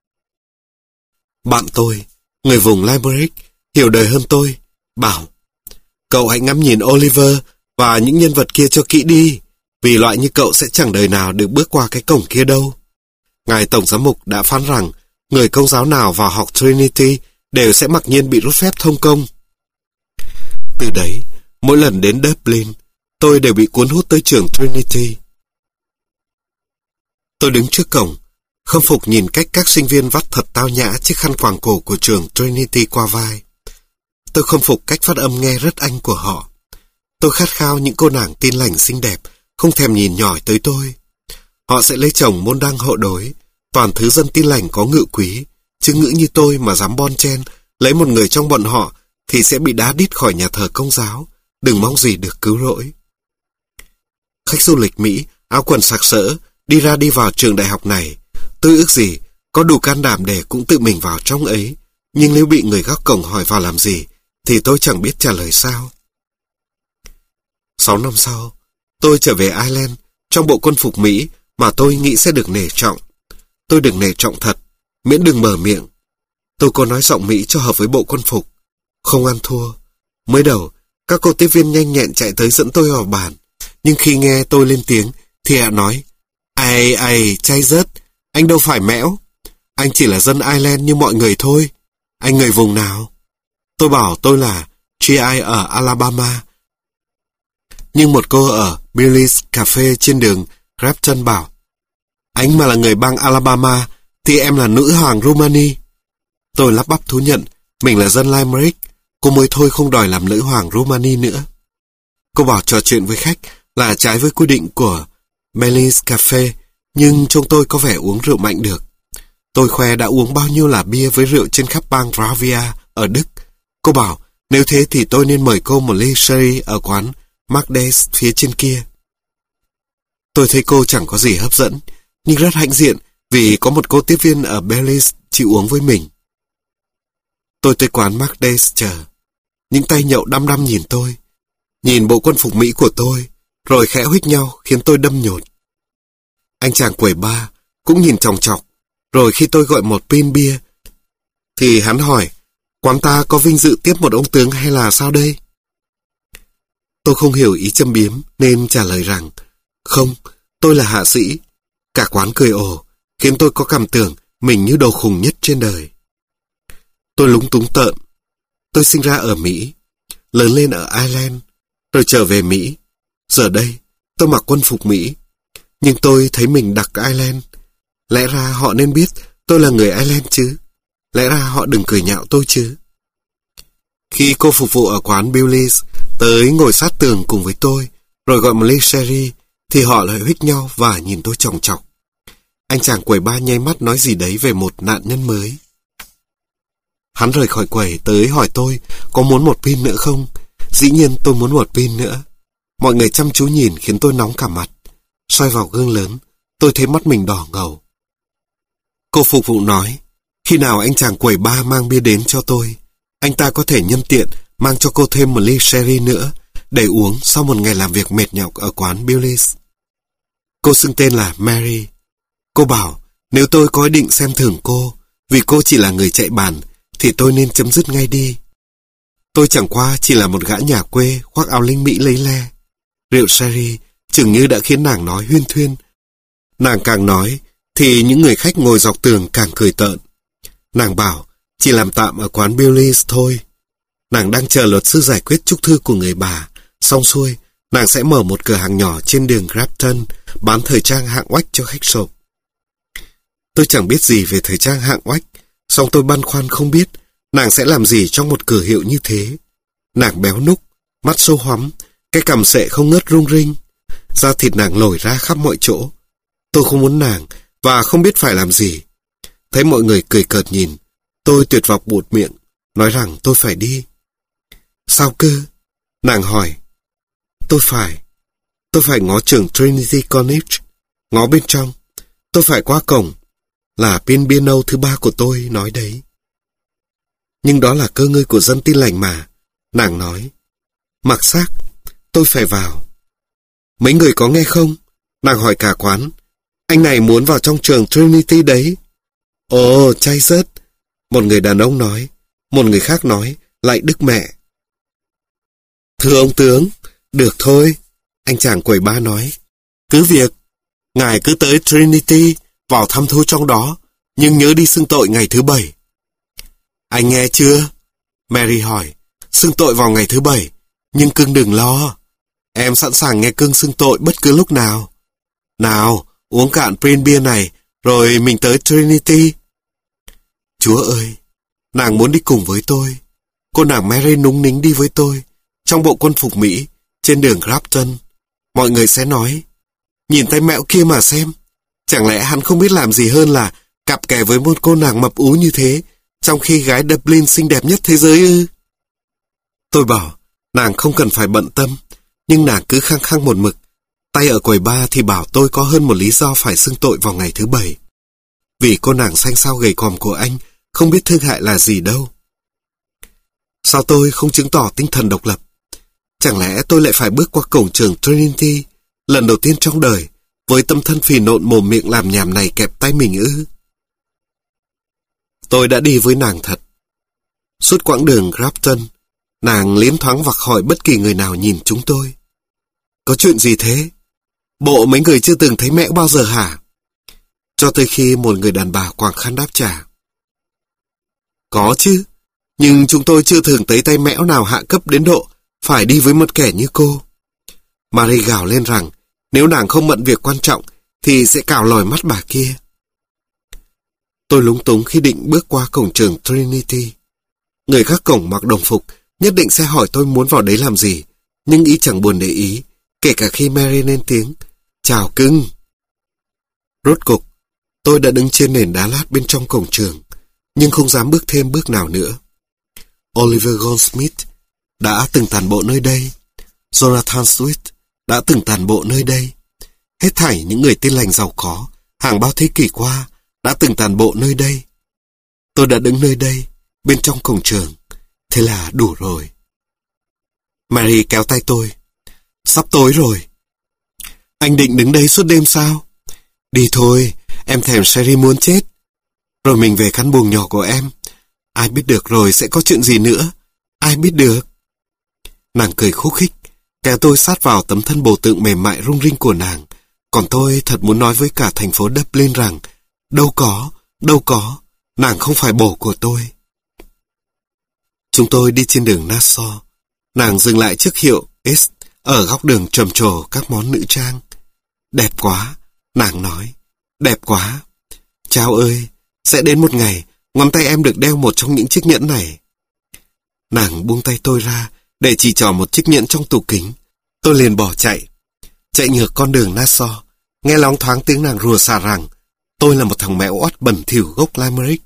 Bạn tôi, người vùng Limerick, hiểu đời hơn tôi, bảo, cậu hãy ngắm nhìn Oliver và những nhân vật kia cho kỹ đi, vì loại như cậu sẽ chẳng đời nào được bước qua cái cổng kia đâu. Ngài Tổng Giám mục đã phán rằng người Công giáo nào vào học Trinity đều sẽ mặc nhiên bị rút phép thông công. Từ đấy, mỗi lần đến Dublin, tôi đều bị cuốn hút tới trường Trinity. Tôi đứng trước cổng, khâm phục nhìn cách các sinh viên vắt thật tao nhã chiếc khăn quàng cổ của trường Trinity qua vai. Tôi khâm phục cách phát âm nghe rất Anh của họ. Tôi khát khao những cô nàng Tin lành xinh đẹp, không thèm nhìn nhỏi tới tôi. Họ sẽ lấy chồng môn đăng hộ đối, toàn thứ dân Tin lành có ngự quý, chứ ngữ như tôi mà dám bon chen, lấy một người trong bọn họ, thì sẽ bị đá đít khỏi nhà thờ Công giáo, đừng mong gì được cứu rỗi. Khách du lịch Mỹ, áo quần sặc sỡ, đi ra đi vào trường đại học này, tôi ước gì có đủ can đảm để cũng tự mình vào trong ấy, nhưng nếu bị người gác cổng hỏi vào làm gì, thì tôi chẳng biết trả lời sao. Sáu năm sau, tôi trở về Ireland trong bộ quân phục Mỹ mà tôi nghĩ sẽ được nể trọng. Tôi được nể trọng thật, miễn đừng mở miệng. Tôi có nói giọng Mỹ cho hợp với bộ quân phục. Không ăn thua. Mới đầu, các cô tiếp viên nhanh nhẹn chạy tới dẫn tôi vào bàn. Nhưng khi nghe tôi lên tiếng, thì họ nói, ai ai, chay rớt, anh đâu phải mẽo. Anh chỉ là dân Ireland như mọi người thôi. Anh người vùng nào? Tôi bảo tôi là giê i ở Alabama. Nhưng một cô ở Billy's Cafe trên đường Grafton bảo, anh mà là người bang Alabama, thì em là nữ hoàng Rumani. Tôi lắp bắp thú nhận, mình là dân Limerick, cô mới thôi không đòi làm nữ hoàng Rumani nữa. Cô bảo trò chuyện với khách là trái với quy định của Billy's Cafe, nhưng trông tôi có vẻ uống rượu mạnh được. Tôi khoe đã uống bao nhiêu là bia với rượu trên khắp bang Bavaria ở Đức. Cô bảo, nếu thế thì tôi nên mời cô một ly sherry ở quán Magdes phía trên kia. Tôi thấy cô chẳng có gì hấp dẫn, nhưng rất hãnh diện vì có một cô tiếp viên ở Belize chịu uống với mình. Tôi tới quán Magdes chờ. Những tay nhậu đăm đăm nhìn tôi, nhìn bộ quân phục Mỹ của tôi, rồi khẽ huých nhau khiến tôi đâm nhột. Anh chàng quầy bar cũng nhìn chòng chọc, rồi khi tôi gọi một pin bia, thì hắn hỏi, quán ta có vinh dự tiếp một ông tướng hay là sao đây? Tôi không hiểu ý châm biếm nên trả lời rằng, không, tôi là hạ sĩ. Cả quán cười ồ, khiến tôi có cảm tưởng mình như đồ khùng nhất trên đời. Tôi lúng túng tợn. Tôi sinh ra ở Mỹ, lớn lên ở Ireland, rồi trở về Mỹ. Giờ đây, tôi mặc quân phục Mỹ, nhưng tôi thấy mình đặc Ireland. Lẽ ra họ nên biết tôi là người Ireland chứ. Lẽ ra họ đừng cười nhạo tôi chứ. Khi cô phục vụ ở quán Billy's tới ngồi sát tường cùng với tôi, rồi gọi một ly sherry, thì họ lại huých nhau và nhìn tôi chòng chọc. Anh chàng quầy bar nháy mắt nói gì đấy về một nạn nhân mới. Hắn rời khỏi quầy tới hỏi tôi có muốn một pin nữa không. Dĩ nhiên tôi muốn một pin nữa. Mọi người chăm chú nhìn khiến tôi nóng cả mặt. Soi vào gương lớn, tôi thấy mắt mình đỏ ngầu. Cô phục vụ nói, khi nào anh chàng quầy bar mang bia đến cho tôi, anh ta có thể nhân tiện mang cho cô thêm một ly sherry nữa để uống sau một ngày làm việc mệt nhọc ở quán Billy's. Cô xưng tên là Mary. Cô bảo nếu tôi có ý định xem thường cô vì cô chỉ là người chạy bàn thì tôi nên chấm dứt ngay đi. Tôi chẳng qua chỉ là một gã nhà quê khoác áo lính Mỹ lấy le. Rượu sherry chừng như đã khiến nàng nói huyên thuyên. Nàng càng nói thì những người khách ngồi dọc tường càng cười tợn. Nàng bảo chỉ làm tạm ở quán Billy's thôi. Nàng đang chờ luật sư giải quyết chúc thư của người bà. Xong xuôi, nàng sẽ mở một cửa hàng nhỏ trên đường Grafton bán thời trang hạng oách cho khách sộp. Tôi chẳng biết gì về thời trang hạng oách, song tôi băn khoăn không biết nàng sẽ làm gì trong một cửa hiệu như thế. Nàng béo núc, mắt sâu hoắm, cái cằm sệ không ngớt rung rinh. Da thịt nàng lồi ra khắp mọi chỗ. Tôi không muốn nàng và không biết phải làm gì. Thấy mọi người cười cợt nhìn, tôi tuyệt vọng buột miệng, nói rằng tôi phải đi. Sao cơ? Nàng hỏi. Tôi phải. Tôi phải ngó trường Trinity College, ngó bên trong. Tôi phải qua cổng. Là pin piano thứ ba của tôi nói đấy. Nhưng đó là cơ ngơi của dân tin lành mà. Nàng nói. Mặc xác, tôi phải vào. Mấy người có nghe không? Nàng hỏi cả quán. Anh này muốn vào trong trường Trinity đấy. Ồ, chay rớt. Một người đàn ông nói. Một người khác nói. Lại Đức Mẹ. Thưa ông tướng. Được thôi. Anh chàng quầy ba nói. Cứ việc. Ngài cứ tới Trinity, vào thăm thu trong đó, nhưng nhớ đi xưng tội ngày thứ bảy. Anh nghe chưa? Mary hỏi. Xưng tội vào ngày thứ bảy, nhưng cưng đừng lo. Em sẵn sàng nghe cưng xưng tội bất cứ lúc nào. Nào, uống cạn pin bia này, rồi mình tới Trinity. Chúa ơi, nàng muốn đi cùng với tôi. Cô nàng Mary núng nính đi với tôi, trong bộ quân phục Mỹ, trên đường Grafton. Mọi người sẽ nói, nhìn tay mẹo kia mà xem. Chẳng lẽ hắn không biết làm gì hơn là cặp kè với một cô nàng mập ú như thế, trong khi gái Dublin xinh đẹp nhất thế giới ư? Tôi bảo, nàng không cần phải bận tâm, nhưng nàng cứ khăng khăng một mực. Tay ở quầy bar thì bảo tôi có hơn một lý do phải xưng tội vào ngày thứ bảy. Vì cô nàng xanh xao gầy còm của anh không biết thương hại là gì đâu. Sao tôi không chứng tỏ tinh thần độc lập? Chẳng lẽ tôi lại phải bước qua cổng trường Trinity, lần đầu tiên trong đời, với tâm thân phì nộn mồm miệng làm nhảm này kẹp tay mình ư? Tôi đã đi với nàng thật. Suốt quãng đường Grafton, nàng liến thoáng vặc hỏi bất kỳ người nào nhìn chúng tôi. Có chuyện gì thế? Bộ mấy người chưa từng thấy mẹo bao giờ hả? Cho tới khi một người đàn bà quàng khăn đáp trả. Có chứ, nhưng chúng tôi chưa thường thấy tay mẽo nào hạ cấp đến độ phải đi với một kẻ như cô. Marie gào lên rằng nếu nàng không bận việc quan trọng thì sẽ cào lòi mắt bà kia. Tôi lúng túng khi định bước qua cổng trường Trinity. Người gác cổng mặc đồng phục nhất định sẽ hỏi tôi muốn vào đấy làm gì, nhưng ý chẳng buồn để ý, kể cả khi Mary lên tiếng chào cưng. Rốt cục, tôi đã đứng trên nền đá lát bên trong cổng trường, nhưng không dám bước thêm bước nào nữa. Oliver Goldsmith đã từng tản bộ nơi đây. Jonathan Swift đã từng tản bộ nơi đây. Hết thảy những người tin lành giàu có hàng bao thế kỷ qua đã từng tản bộ nơi đây. Tôi đã đứng nơi đây, bên trong cổng trường. Thế là đủ rồi. Mary kéo tay tôi. Sắp tối rồi. Anh định đứng đây suốt đêm sao? Đi thôi, em thèm sherry muốn chết. Rồi mình về căn buồng nhỏ của em. Ai biết được rồi sẽ có chuyện gì nữa. Ai biết được. Nàng cười khúc khích, kéo tôi sát vào tấm thân bồ tượng mềm mại rung rinh của nàng. Còn tôi thật muốn nói với cả thành phố Dublin rằng đâu có, đâu có, nàng không phải bồ của tôi. Chúng tôi đi trên đường Nassau. Nàng dừng lại trước hiệu S ở góc đường trầm trồ các món nữ trang. Đẹp quá, nàng nói, đẹp quá. Chao ơi, sẽ đến một ngày ngón tay em được đeo một trong những chiếc nhẫn này. Nàng buông tay tôi ra để chỉ trỏ một chiếc nhẫn trong tủ kính. Tôi liền bỏ chạy. Chạy ngược con đường Nassau, nghe loáng thoáng tiếng nàng rùa xà rằng tôi là một thằng mẹ oắt bẩn thỉu gốc Limerick.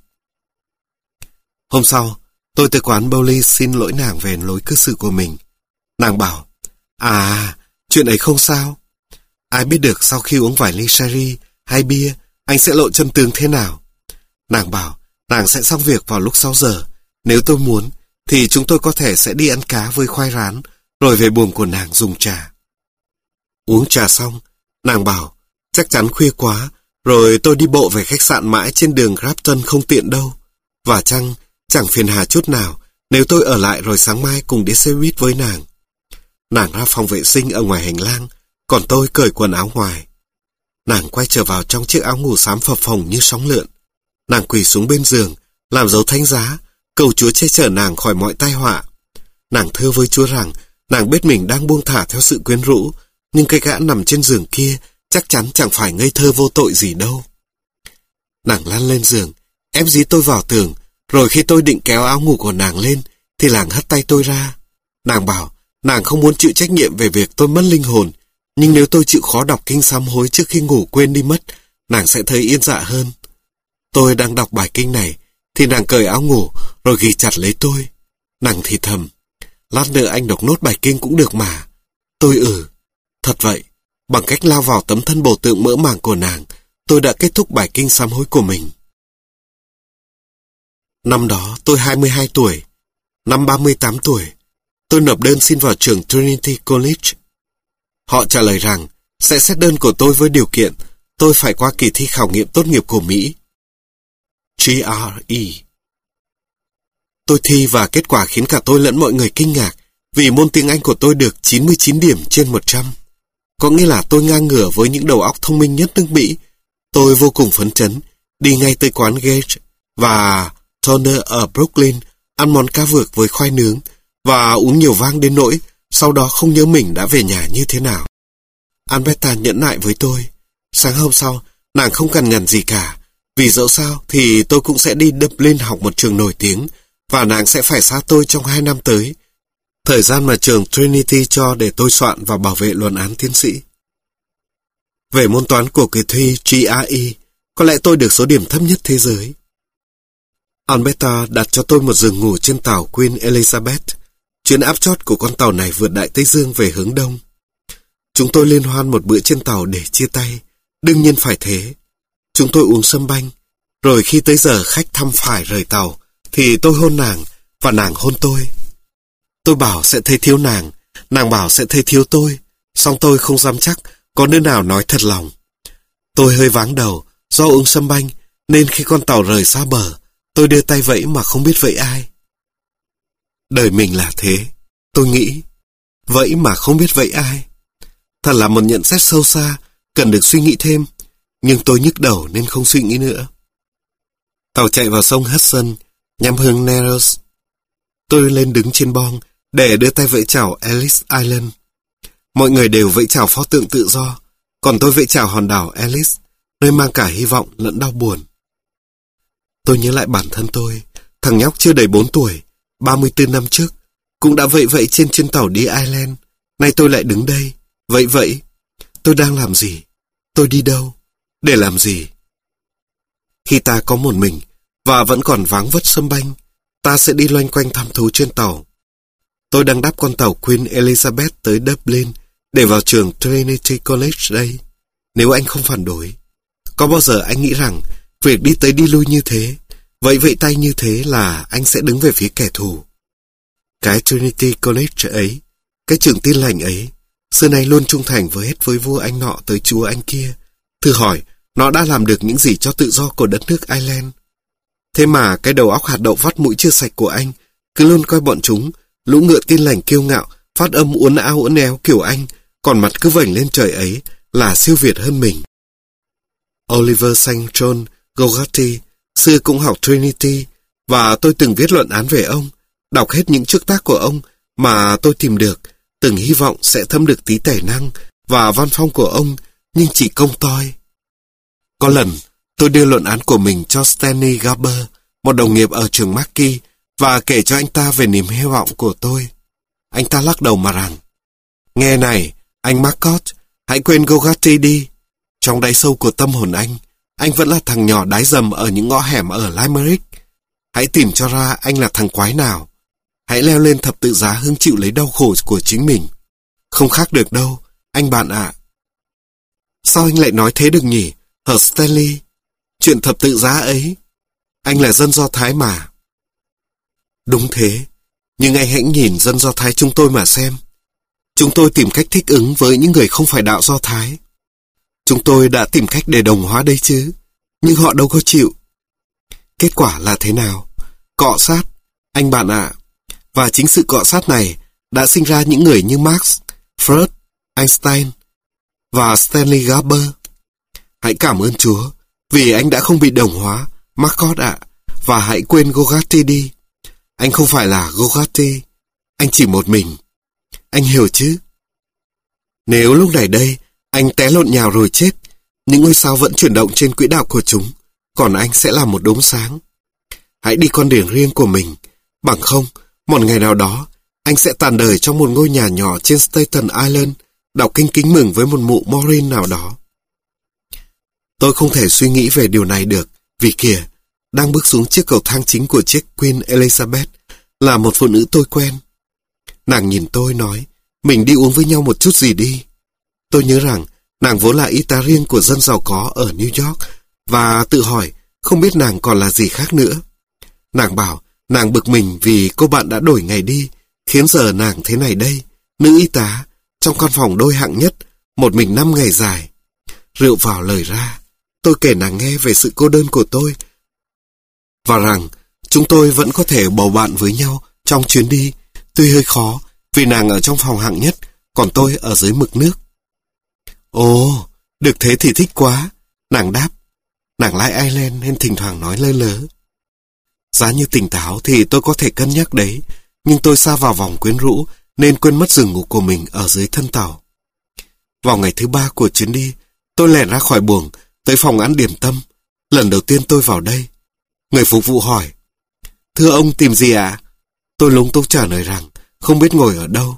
Hôm sau, tôi tới quán Bowley xin lỗi nàng về lối cư xử của mình. Nàng bảo, à, chuyện ấy không sao. Ai biết được sau khi uống vài ly sherry hay bia, anh sẽ lộ chân tướng thế nào. Nàng bảo, nàng sẽ xong việc vào lúc sáu giờ. Nếu tôi muốn, thì chúng tôi có thể sẽ đi ăn cá với khoai rán, rồi về buồng của nàng dùng trà. Uống trà xong, nàng bảo, chắc chắn khuya quá, rồi tôi đi bộ về khách sạn mãi trên đường Grafton không tiện đâu. Và chăng, chẳng phiền hà chút nào, nếu tôi ở lại rồi sáng mai cùng đi xe buýt với nàng. Nàng ra phòng vệ sinh ở ngoài hành lang, còn tôi cởi quần áo ngoài. Nàng quay trở vào trong chiếc áo ngủ xám phập phồng như sóng lượn. Nàng quỳ xuống bên giường, làm dấu thánh giá, cầu Chúa che chở nàng khỏi mọi tai họa. Nàng thưa với Chúa rằng, nàng biết mình đang buông thả theo sự quyến rũ, nhưng cái gã nằm trên giường kia chắc chắn chẳng phải ngây thơ vô tội gì đâu. Nàng lăn lên giường, ép dí tôi vào tường, rồi khi tôi định kéo áo ngủ của nàng lên, thì nàng hất tay tôi ra. Nàng bảo, nàng không muốn chịu trách nhiệm về việc tôi mất linh hồn, nhưng nếu tôi chịu khó đọc kinh sám hối trước khi ngủ quên đi mất, nàng sẽ thấy yên dạ hơn. Tôi đang đọc bài kinh này, thì nàng cởi áo ngủ, rồi ghì chặt lấy tôi. Nàng thì thầm, lát nữa anh đọc nốt bài kinh cũng được mà. Tôi ừ. Thật vậy, bằng cách lao vào tấm thân bồ tượng mỡ màng của nàng, tôi đã kết thúc bài kinh sám hối của mình. Năm đó tôi hai mươi hai tuổi. Năm ba mươi tám tuổi, tôi nộp đơn xin vào trường Trinity College. Họ trả lời rằng sẽ xét đơn của tôi với điều kiện tôi phải qua kỳ thi khảo nghiệm tốt nghiệp của Mỹ. G R E. Tôi thi và kết quả khiến cả tôi lẫn mọi người kinh ngạc vì môn tiếng Anh của tôi được chín mươi chín điểm trên một trăm. Có nghĩa là tôi ngang ngửa với những đầu óc thông minh nhất nước Mỹ. Tôi vô cùng phấn chấn, đi ngay tới quán Gage và Turner ở Brooklyn ăn món cá vược với khoai nướng và uống nhiều vang đến nỗi sau đó không nhớ mình đã về nhà như thế nào. Alberta nhẫn nại với tôi. Sáng hôm sau, nàng không cằn nhằn gì cả, vì dẫu sao thì tôi cũng sẽ đi Dublin học một trường nổi tiếng và nàng sẽ phải xa tôi trong hai năm tới, thời gian mà trường Trinity cho để tôi soạn và bảo vệ luận án tiến sĩ. Về môn toán của kỳ thi G R E, có lẽ tôi được số điểm thấp nhất thế giới. Alberta đặt cho tôi một giường ngủ trên tàu Queen Elizabeth. Chuyến áp chót của con tàu này vượt Đại Tây Dương về hướng đông. Chúng tôi liên hoan một bữa trên tàu để chia tay. Đương nhiên phải thế. Chúng tôi uống sâm banh. Rồi khi tới giờ khách thăm phải rời tàu, thì tôi hôn nàng, và nàng hôn tôi. Tôi bảo sẽ thấy thiếu nàng, nàng bảo sẽ thấy thiếu tôi. Song tôi không dám chắc có đứa nào nói thật lòng. Tôi hơi váng đầu do uống sâm banh, nên khi con tàu rời xa bờ, tôi đưa tay vẫy mà không biết vẫy ai. Đời mình là thế, tôi nghĩ. Vẫy mà không biết vẫy ai. Thật là một nhận xét sâu xa, cần được suy nghĩ thêm. Nhưng tôi nhức đầu nên không suy nghĩ nữa. Tàu chạy vào sông Hudson, nhắm hướng Narrows. Tôi lên đứng trên bong để đưa tay vẫy chào Ellis Island. Mọi người đều vẫy chào pho tượng tự do, còn tôi vẫy chào hòn đảo Ellis, nơi mang cả hy vọng lẫn đau buồn. Tôi nhớ lại bản thân tôi, thằng nhóc chưa đầy bốn tuổi, ba mươi tư năm trước, cũng đã vẫy vẫy trên chuyến tàu đi Ireland. Nay tôi lại đứng đây, vẫy vẫy. Tôi đang làm gì? Tôi đi đâu? Để làm gì? Khi ta có một mình, và vẫn còn vắng vất sâm banh, ta sẽ đi loanh quanh thăm thú trên tàu. Tôi đang đáp con tàu Queen Elizabeth tới Dublin để vào trường Trinity College đây. Nếu anh không phản đối, có bao giờ anh nghĩ rằng việc đi tới đi lui như thế, vẫy vẫy tay như thế là anh sẽ đứng về phía kẻ thù? Cái Trinity College ấy, cái trường Tin Lành ấy, xưa nay luôn trung thành với hết với vua anh nọ tới chúa anh kia. Thử hỏi, nó đã làm được những gì cho tự do của đất nước Ireland? Thế mà cái đầu óc hạt đậu vắt mũi chưa sạch của anh cứ luôn coi bọn chúng, lũ ngựa Tin Lành kiêu ngạo, phát âm uốn áo uốn éo kiểu anh, còn mặt cứ vểnh lên trời ấy là siêu việt hơn mình. Oliver Saint John Gogarty xưa cũng học Trinity, và tôi từng viết luận án về ông, đọc hết những chức tác của ông mà tôi tìm được, từng hy vọng sẽ thâm được tí tài năng và văn phong của ông, nhưng chỉ công toi. Có lần, tôi đưa luận án của mình cho Stanley Garber, một đồng nghiệp ở trường Mackey, và kể cho anh ta về niềm hy vọng của tôi. Anh ta lắc đầu mà rằng, nghe này, anh Marcott, hãy quên Gogarty đi. Trong đáy sâu của tâm hồn anh, anh vẫn là thằng nhỏ đái dầm ở những ngõ hẻm ở Limerick. Hãy tìm cho ra anh là thằng quái nào. Hãy leo lên thập tự giá hứng chịu lấy đau khổ của chính mình. Không khác được đâu, anh bạn ạ. Sao anh lại nói thế được nhỉ, hở Stanley? Chuyện thập tự giá ấy. Anh là dân Do Thái mà. Đúng thế, nhưng anh hãy nhìn dân Do Thái chúng tôi mà xem. Chúng tôi tìm cách thích ứng với những người không phải đạo Do Thái. Chúng tôi đã tìm cách để đồng hóa đấy chứ, nhưng họ đâu có chịu. Kết quả là thế nào? Cọ sát, anh bạn ạ. Và chính sự cọ sát này đã sinh ra những người như Marx, Freud, Einstein và Stanley Garber. Hãy cảm ơn Chúa vì anh đã không bị đồng hóa, Marcot ạ. Và hãy quên Gogati đi. Anh không phải là Gogati. Anh chỉ một mình. Anh hiểu chứ? Nếu lúc này đây anh té lộn nhào rồi chết, những ngôi sao vẫn chuyển động trên quỹ đạo của chúng, còn anh sẽ là một đốm sáng. Hãy đi con đường riêng của mình. Bằng không, một ngày nào đó, anh sẽ tàn đời trong một ngôi nhà nhỏ trên Staten Island, đọc kinh kính mừng với một mụ Maureen nào đó. Tôi không thể suy nghĩ về điều này được, vì kìa, đang bước xuống chiếc cầu thang chính của chiếc Queen Elizabeth là một phụ nữ tôi quen. Nàng nhìn tôi nói, mình đi uống với nhau một chút gì đi. Tôi nhớ rằng nàng vốn là y tá riêng của dân giàu có ở New York và tự hỏi không biết nàng còn là gì khác nữa. Nàng bảo nàng bực mình vì cô bạn đã đổi ngày đi, khiến giờ nàng thế này đây, nữ y tá, trong căn phòng đôi hạng nhất, một mình năm ngày dài. Rượu vào lời ra, tôi kể nàng nghe về sự cô đơn của tôi và rằng chúng tôi vẫn có thể bầu bạn với nhau trong chuyến đi, tuy hơi khó vì nàng ở trong phòng hạng nhất, còn tôi ở dưới mực nước. Ồ, được thế thì thích quá, nàng đáp. Nàng lái Ireland nên thỉnh thoảng nói lơ lớ. Giá như tỉnh táo thì tôi có thể cân nhắc đấy, nhưng tôi sa vào vòng quyến rũ nên quên mất giường ngủ của mình ở dưới thân tàu. Vào ngày thứ ba của chuyến đi, tôi lẻn ra khỏi buồng, tới phòng ăn điểm tâm. Lần đầu tiên tôi vào đây. Người phục vụ hỏi, thưa ông tìm gì ạ? À? Tôi lúng túng trả lời rằng, không biết ngồi ở đâu.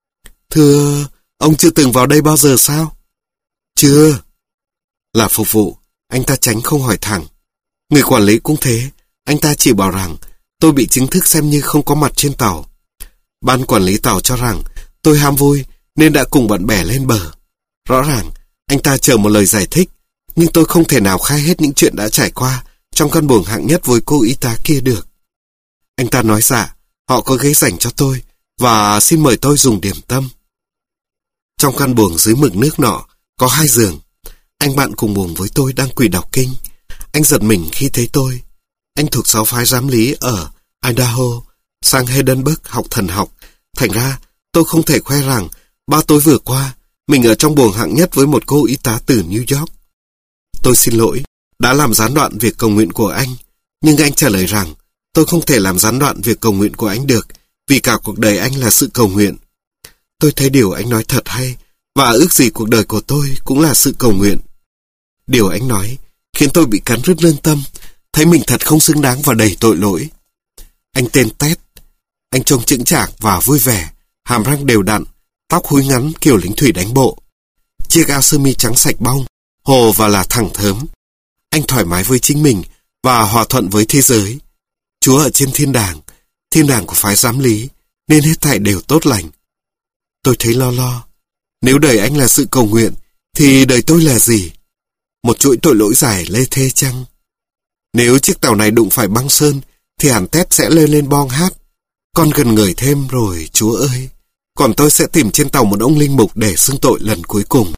Thưa, ông chưa từng vào đây bao giờ sao? Chưa. Là phục vụ, anh ta tránh không hỏi thẳng. Người quản lý cũng thế, anh ta chỉ bảo rằng tôi bị chính thức xem như không có mặt trên tàu. Ban quản lý tàu cho rằng tôi ham vui nên đã cùng bạn bè lên bờ. Rõ ràng, anh ta chờ một lời giải thích, nhưng tôi không thể nào khai hết những chuyện đã trải qua trong căn buồng hạng nhất với cô y tá kia được. Anh ta nói dạ, họ có ghế dành cho tôi và xin mời tôi dùng điểm tâm. Trong căn buồng dưới mực nước nọ có hai giường. Anh bạn cùng buồng với tôi đang quỳ đọc kinh. Anh giật mình khi thấy tôi. Anh thuộc giáo phái giám lý ở Idaho, sang Heidelberg học thần học. Thành ra, tôi không thể khoe rằng ba tối vừa qua, mình ở trong buồng hạng nhất với một cô y tá từ New York. Tôi xin lỗi, đã làm gián đoạn việc cầu nguyện của anh. Nhưng anh trả lời rằng, tôi không thể làm gián đoạn việc cầu nguyện của anh được, vì cả cuộc đời anh là sự cầu nguyện. Tôi thấy điều anh nói thật hay, và ước gì cuộc đời của tôi cũng là sự cầu nguyện. Điều anh nói khiến tôi bị cắn rứt lương tâm, thấy mình thật không xứng đáng và đầy tội lỗi. Anh tên Ted. Anh trông chững chạc và vui vẻ, hàm răng đều đặn, tóc húi ngắn kiểu lính thủy đánh bộ. Chiếc áo sơ mi trắng sạch bong, hồ và là thẳng thớm. Anh thoải mái với chính mình và hòa thuận với thế giới. Chúa ở trên thiên đàng, thiên đàng của phái giám lý, nên hết thảy đều tốt lành. Tôi thấy lo lo. Nếu đời anh là sự cầu nguyện, thì đời tôi là gì? Một chuỗi tội lỗi dài lê thê chăng? Nếu chiếc tàu này đụng phải băng sơn, thì hẳn Ted sẽ lên lên bong hát. Con gần người thêm rồi, Chúa ơi. Còn tôi sẽ tìm trên tàu một ông linh mục để xưng tội lần cuối cùng.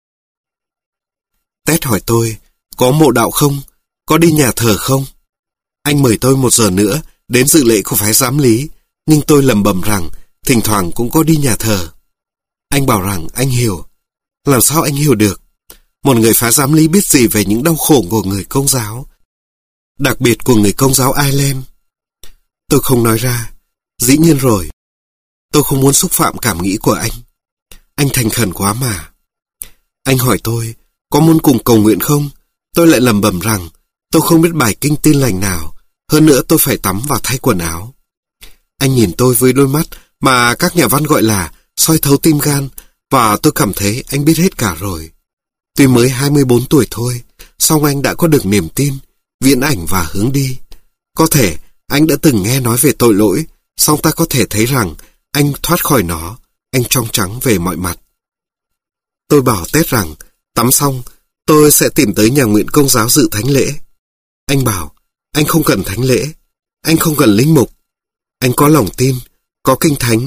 Ted hỏi tôi, có mộ đạo không? Có đi nhà thờ không? Anh mời tôi một giờ nữa đến dự lễ của phái giám lý, nhưng tôi lẩm bẩm rằng thỉnh thoảng cũng có đi nhà thờ. Anh bảo rằng anh hiểu. Làm sao anh hiểu được? Một người phái giám lý biết gì về những đau khổ của người Công giáo, đặc biệt của người Công giáo Ireland? Tôi không nói ra. Dĩ nhiên rồi. Tôi không muốn xúc phạm cảm nghĩ của anh. Anh thành khẩn quá mà. Anh hỏi tôi, có muốn cùng cầu nguyện không? Tôi lại lẩm bẩm rằng, tôi không biết bài kinh Tin Lành nào. Hơn nữa tôi phải tắm và thay quần áo. Anh nhìn tôi với đôi mắt mà các nhà văn gọi là soi thấu tim gan, và tôi cảm thấy anh biết hết cả rồi. Tuy mới hai mươi bốn tuổi thôi, song anh đã có được niềm tin, viễn ảnh và hướng đi. Có thể anh đã từng nghe nói về tội lỗi, song ta có thể thấy rằng anh thoát khỏi nó, anh trong trắng về mọi mặt. Tôi bảo Ted rằng, tắm xong, tôi sẽ tìm tới nhà nguyện Công giáo dự thánh lễ. Anh bảo, Anh không cần thánh lễ, anh không cần linh mục. Anh có lòng tin, có kinh thánh,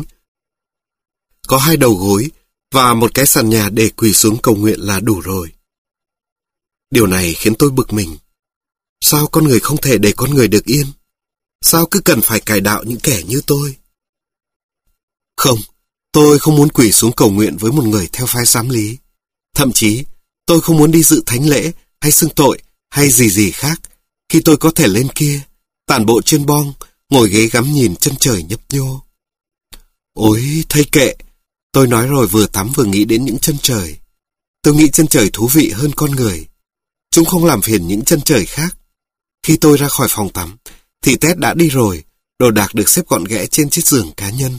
có hai đầu gối và một cái sàn nhà để quỳ xuống cầu nguyện là đủ rồi. Điều này khiến tôi bực mình. Sao con người không thể để con người được yên? Sao cứ cần phải cải đạo những kẻ như tôi? Không, tôi không muốn quỳ xuống cầu nguyện với một người theo phái giám lý. Thậm chí, tôi không muốn đi dự thánh lễ hay xưng tội hay gì gì khác khi tôi có thể lên kia, tản bộ trên bong, ngồi ghế ngắm nhìn chân trời nhấp nhô. Ôi, thây kệ, tôi nói rồi vừa tắm vừa nghĩ đến những chân trời. Tôi nghĩ chân trời thú vị hơn con người. Chúng không làm phiền những chân trời khác. Khi tôi ra khỏi phòng tắm, thì Ted đã đi rồi, đồ đạc được xếp gọn ghẽ trên chiếc giường cá nhân.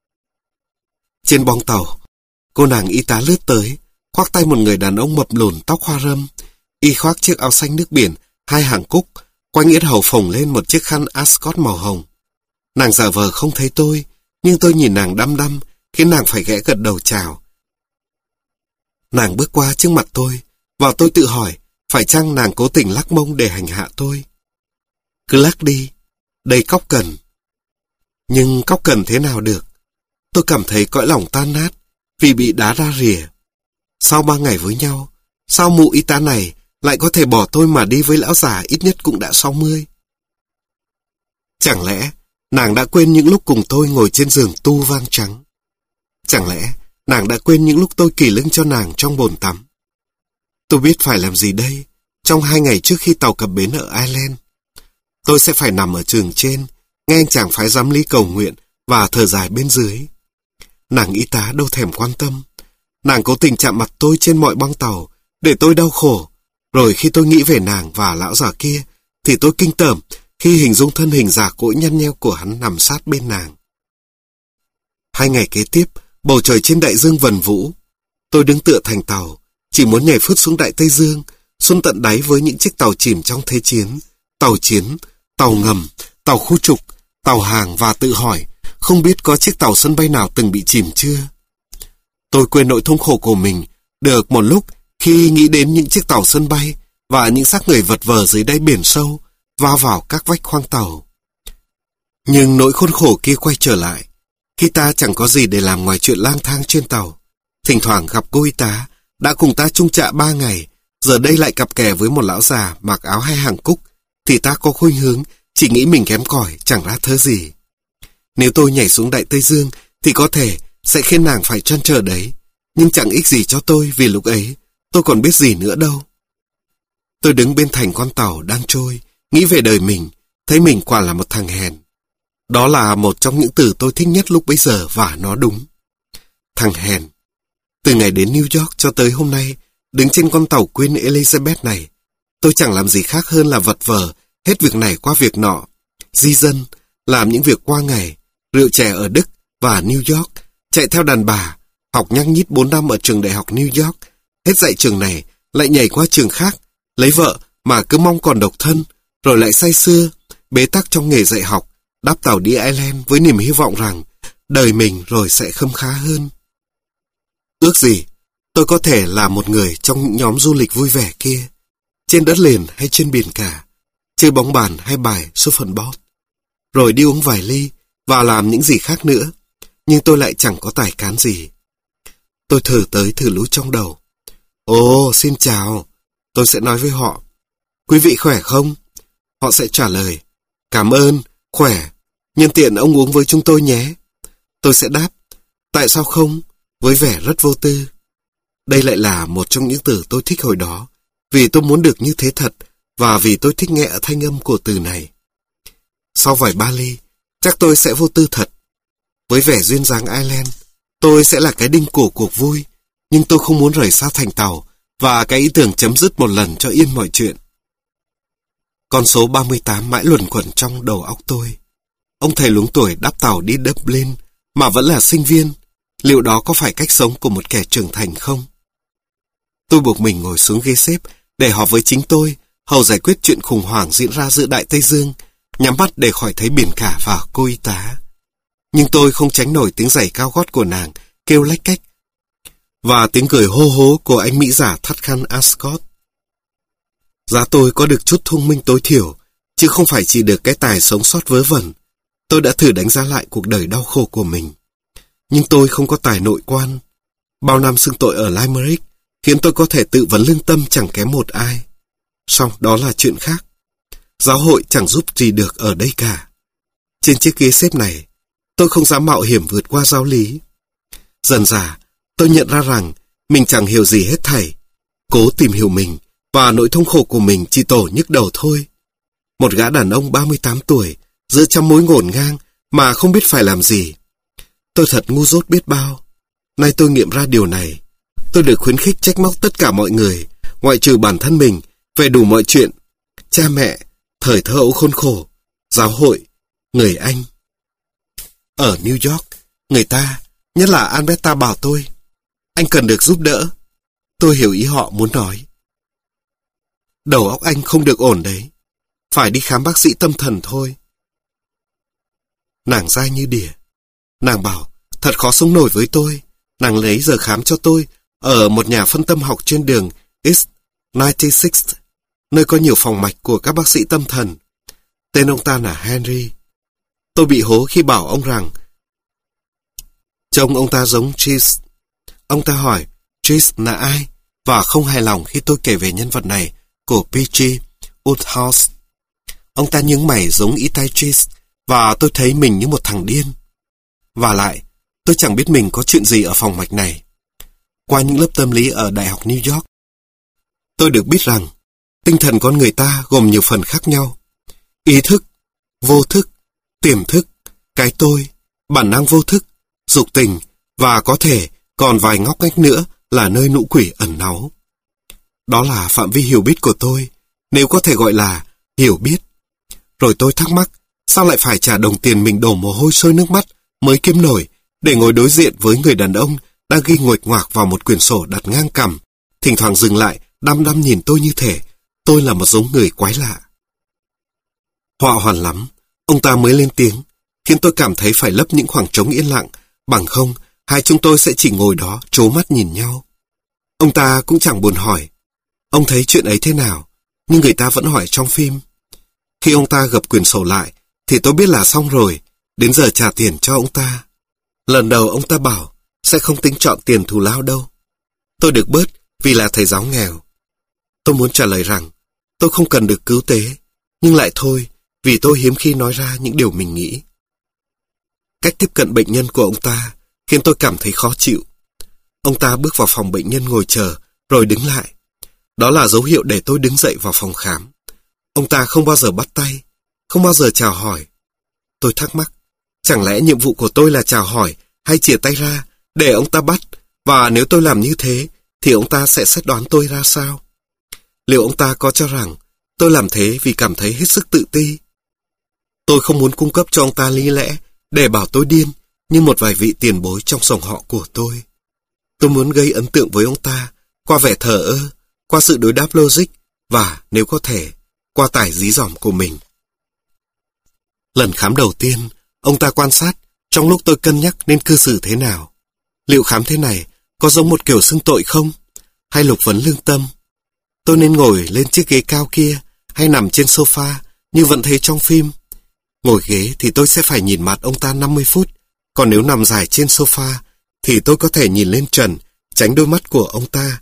Trên bong tàu, cô nàng y tá lướt tới, khoác tay một người đàn ông mập lùn tóc hoa râm, y khoác chiếc áo xanh nước biển, hai hàng cúc, quanh yết hầu phồng lên một chiếc khăn ascot màu hồng. Nàng giả vờ không thấy tôi, nhưng tôi nhìn nàng đăm đăm, khiến nàng phải ghé gật đầu chào. Nàng bước qua trước mặt tôi, và tôi tự hỏi, phải chăng nàng cố tình lắc mông để hành hạ tôi? Cứ lắc đi, đây cóc cần. Nhưng cóc cần thế nào được? Tôi cảm thấy cõi lòng tan nát, vì bị đá ra rìa. Sau ba ngày với nhau, sao mụ y tá này lại có thể bỏ tôi mà đi với lão già ít nhất cũng đã sáu mươi? Chẳng lẽ nàng đã quên những lúc cùng tôi ngồi trên giường tu vang trắng? Chẳng lẽ nàng đã quên những lúc tôi kỷ lưng cho nàng trong bồn tắm? Tôi biết phải làm gì đây, trong hai ngày trước khi tàu cập bến ở Ireland. Tôi sẽ phải nằm ở giường trên, nghe anh chàng phái giám lý cầu nguyện và thở dài bên dưới. Nàng y tá đâu thèm quan tâm. Nàng cố tình chạm mặt tôi trên mọi băng tàu, để tôi đau khổ. Rồi khi tôi nghĩ về nàng và lão già kia, thì tôi kinh tởm khi hình dung thân hình già cỗi nhăn nheo của hắn nằm sát bên nàng. Hai ngày kế tiếp, bầu trời trên đại dương vần vũ. Tôi đứng tựa thành tàu, chỉ muốn nhảy phút xuống đại Tây Dương, xuống tận đáy với những chiếc tàu chìm trong thế chiến, tàu chiến, tàu ngầm, tàu khu trục, tàu hàng và tự hỏi, không biết có chiếc tàu sân bay nào từng bị chìm chưa? Tôi quên nỗi thống khổ của mình được một lúc khi nghĩ đến những chiếc tàu sân bay và những xác người vật vờ dưới đáy biển sâu, va vào các vách khoang tàu. Nhưng nỗi khốn khổ kia quay trở lại, khi ta chẳng có gì để làm ngoài chuyện lang thang trên tàu. Thỉnh thoảng gặp cô y tá, đã cùng ta chung chạ ba ngày, giờ đây lại cặp kè với một lão già mặc áo hai hàng cúc, thì ta có khuynh hướng chỉ nghĩ mình kém cỏi, chẳng ra thớ gì. Nếu tôi nhảy xuống đại Tây Dương, thì có thể sẽ khiến nàng phải trăn trở đấy, nhưng chẳng ích gì cho tôi vì lúc ấy tôi còn biết gì nữa đâu. Tôi đứng bên thành con tàu đang trôi, nghĩ về đời mình, thấy mình quả là một thằng hèn. Đó là một trong những từ tôi thích nhất lúc bấy giờ và nó đúng. Thằng hèn. Từ ngày đến New York cho tới hôm nay, đứng trên con tàu Queen Elizabeth này, tôi chẳng làm gì khác hơn là vật vờ hết việc này qua việc nọ, di dân, làm những việc qua ngày, rượu chè ở Đức và New York, chạy theo đàn bà, học nhăng nhít bốn năm ở trường đại học New York, hết dạy trường này, lại nhảy qua trường khác, lấy vợ mà cứ mong còn độc thân, rồi lại say sưa, bế tắc trong nghề dạy học, đáp tàu đi Ireland với niềm hy vọng rằng đời mình rồi sẽ khấm khá hơn. Ước gì tôi có thể là một người trong những nhóm du lịch vui vẻ kia, trên đất liền hay trên biển cả, chơi bóng bàn hay bài shuffleboard, rồi đi uống vài ly và làm những gì khác nữa, nhưng tôi lại chẳng có tài cán gì. Tôi thử tới thử lui trong đầu. Ồ, xin chào, tôi sẽ nói với họ. Quý vị khỏe không? Họ sẽ trả lời, cảm ơn, khỏe, nhân tiện ông uống với chúng tôi nhé. Tôi sẽ đáp, tại sao không, với vẻ rất vô tư. Đây lại là một trong những từ tôi thích hồi đó, vì tôi muốn được như thế thật, và vì tôi thích nghe thanh âm của từ này. Sau vài ba ly, chắc tôi sẽ vô tư thật. Với vẻ duyên dáng Ireland, tôi sẽ là cái đinh cổ cuộc vui, nhưng tôi không muốn rời xa thành tàu, và cái ý tưởng chấm dứt một lần cho yên mọi chuyện. Con số ba mươi tám mãi luẩn quẩn trong đầu óc tôi. Ông thầy luống tuổi đáp tàu đi Dublin, mà vẫn là sinh viên. Liệu đó có phải cách sống của một kẻ trưởng thành không? Tôi buộc mình ngồi xuống ghế xếp để họp với chính tôi, hầu giải quyết chuyện khủng hoảng diễn ra giữa Đại Tây Dương, nhắm mắt để khỏi thấy biển cả và cô y tá. Nhưng tôi không tránh nổi tiếng giày cao gót của nàng kêu lách cách, và tiếng cười hô hố của anh Mỹ giả thắt khăn ascot. Giá tôi có được chút thông minh tối thiểu, chứ không phải chỉ được cái tài sống sót vớ vẩn. Tôi đã thử đánh giá lại cuộc đời đau khổ của mình. Nhưng tôi không có tài nội quan. Bao năm xưng tội ở Limerick khiến tôi có thể tự vấn lương tâm chẳng kém một ai. Song đó là chuyện khác. Giáo hội chẳng giúp gì được ở đây cả. Trên chiếc ghế xếp này, tôi không dám mạo hiểm vượt qua giáo lý. Dần dà, tôi nhận ra rằng mình chẳng hiểu gì hết thảy. Cố tìm hiểu mình, và nỗi thống khổ của mình chỉ tổ nhức đầu thôi. Một gã đàn ông ba mươi tám tuổi, giữa trăm mối ngổn ngang mà không biết phải làm gì. Tôi thật ngu dốt biết bao. Nay tôi nghiệm ra điều này. Tôi được khuyến khích trách móc tất cả mọi người, ngoại trừ bản thân mình, về đủ mọi chuyện. Cha mẹ, thời thơ ấu khốn khổ, giáo hội, người Anh. Ở New York, người ta, nhất là Alberta bảo tôi, anh cần được giúp đỡ. Tôi hiểu ý họ muốn nói. Đầu óc anh không được ổn đấy. Phải đi khám bác sĩ tâm thần thôi. Nàng dai như đỉa. Nàng bảo, thật khó sống nổi với tôi. Nàng lấy giờ khám cho tôi ở một nhà phân tâm học trên đường East chín mươi sáu, nơi có nhiều phòng mạch của các bác sĩ tâm thần. Tên ông ta là Henry. Tôi bị hố khi bảo ông rằng trông ông ta giống Cheese. Ông ta hỏi Cheese là ai, và không hài lòng khi tôi kể về nhân vật này của pê giê Woodhouse. Ông ta nhướng mày giống ý tai Cheese, và tôi thấy mình như một thằng điên. Và lại, tôi chẳng biết mình có chuyện gì ở phòng mạch này. Qua những lớp tâm lý ở Đại học New York, tôi được biết rằng tinh thần con người ta gồm nhiều phần khác nhau. Ý thức, vô thức, tiềm thức, cái tôi, bản năng vô thức, dục tình, và có thể còn vài ngóc ngách nữa là nơi nụ quỷ ẩn náu. Đó là phạm vi hiểu biết của tôi, nếu có thể gọi là hiểu biết. Rồi tôi thắc mắc, sao lại phải trả đồng tiền mình đổ mồ hôi sôi nước mắt mới kiếm nổi để ngồi đối diện với người đàn ông đang ghi nguệch ngoạc vào một quyển sổ đặt ngang cằm, thỉnh thoảng dừng lại đăm đăm nhìn tôi như thể tôi là một giống người quái lạ. Họa hoàn lắm, ông ta mới lên tiếng, khiến tôi cảm thấy phải lấp những khoảng trống yên lặng, bằng không hai chúng tôi sẽ chỉ ngồi đó trố mắt nhìn nhau. Ông ta cũng chẳng buồn hỏi, ông thấy chuyện ấy thế nào, nhưng người ta vẫn hỏi trong phim. Khi ông ta gập quyển sổ lại, thì tôi biết là xong rồi, đến giờ trả tiền cho ông ta. Lần đầu ông ta bảo, sẽ không tính chọn tiền thù lao đâu. Tôi được bớt vì là thầy giáo nghèo. Tôi muốn trả lời rằng, tôi không cần được cứu tế, nhưng lại thôi, vì tôi hiếm khi nói ra những điều mình nghĩ. Cách tiếp cận bệnh nhân của ông ta khiến tôi cảm thấy khó chịu. Ông ta bước vào phòng bệnh nhân ngồi chờ, rồi đứng lại. Đó là dấu hiệu để tôi đứng dậy vào phòng khám. Ông ta không bao giờ bắt tay, không bao giờ chào hỏi. Tôi thắc mắc, chẳng lẽ nhiệm vụ của tôi là chào hỏi hay chìa tay ra để ông ta bắt, và nếu tôi làm như thế, thì ông ta sẽ xét đoán tôi ra sao? Liệu ông ta có cho rằng tôi làm thế vì cảm thấy hết sức tự ti? Tôi không muốn cung cấp cho ông ta lý lẽ để bảo tôi điên như một vài vị tiền bối trong dòng họ của tôi. Tôi muốn gây ấn tượng với ông ta qua vẻ thờ ơ, qua sự đối đáp logic và, nếu có thể, qua tài dí dỏm của mình. Lần khám đầu tiên, ông ta quan sát trong lúc tôi cân nhắc nên cư xử thế nào. Liệu khám thế này có giống một kiểu xưng tội không? Hay lục vấn lương tâm? Tôi nên ngồi lên chiếc ghế cao kia hay nằm trên sofa như vẫn thấy trong phim? Ngồi ghế thì tôi sẽ phải nhìn mặt ông ta năm mươi phút, còn nếu nằm dài trên sofa thì tôi có thể nhìn lên trần, tránh đôi mắt của ông ta.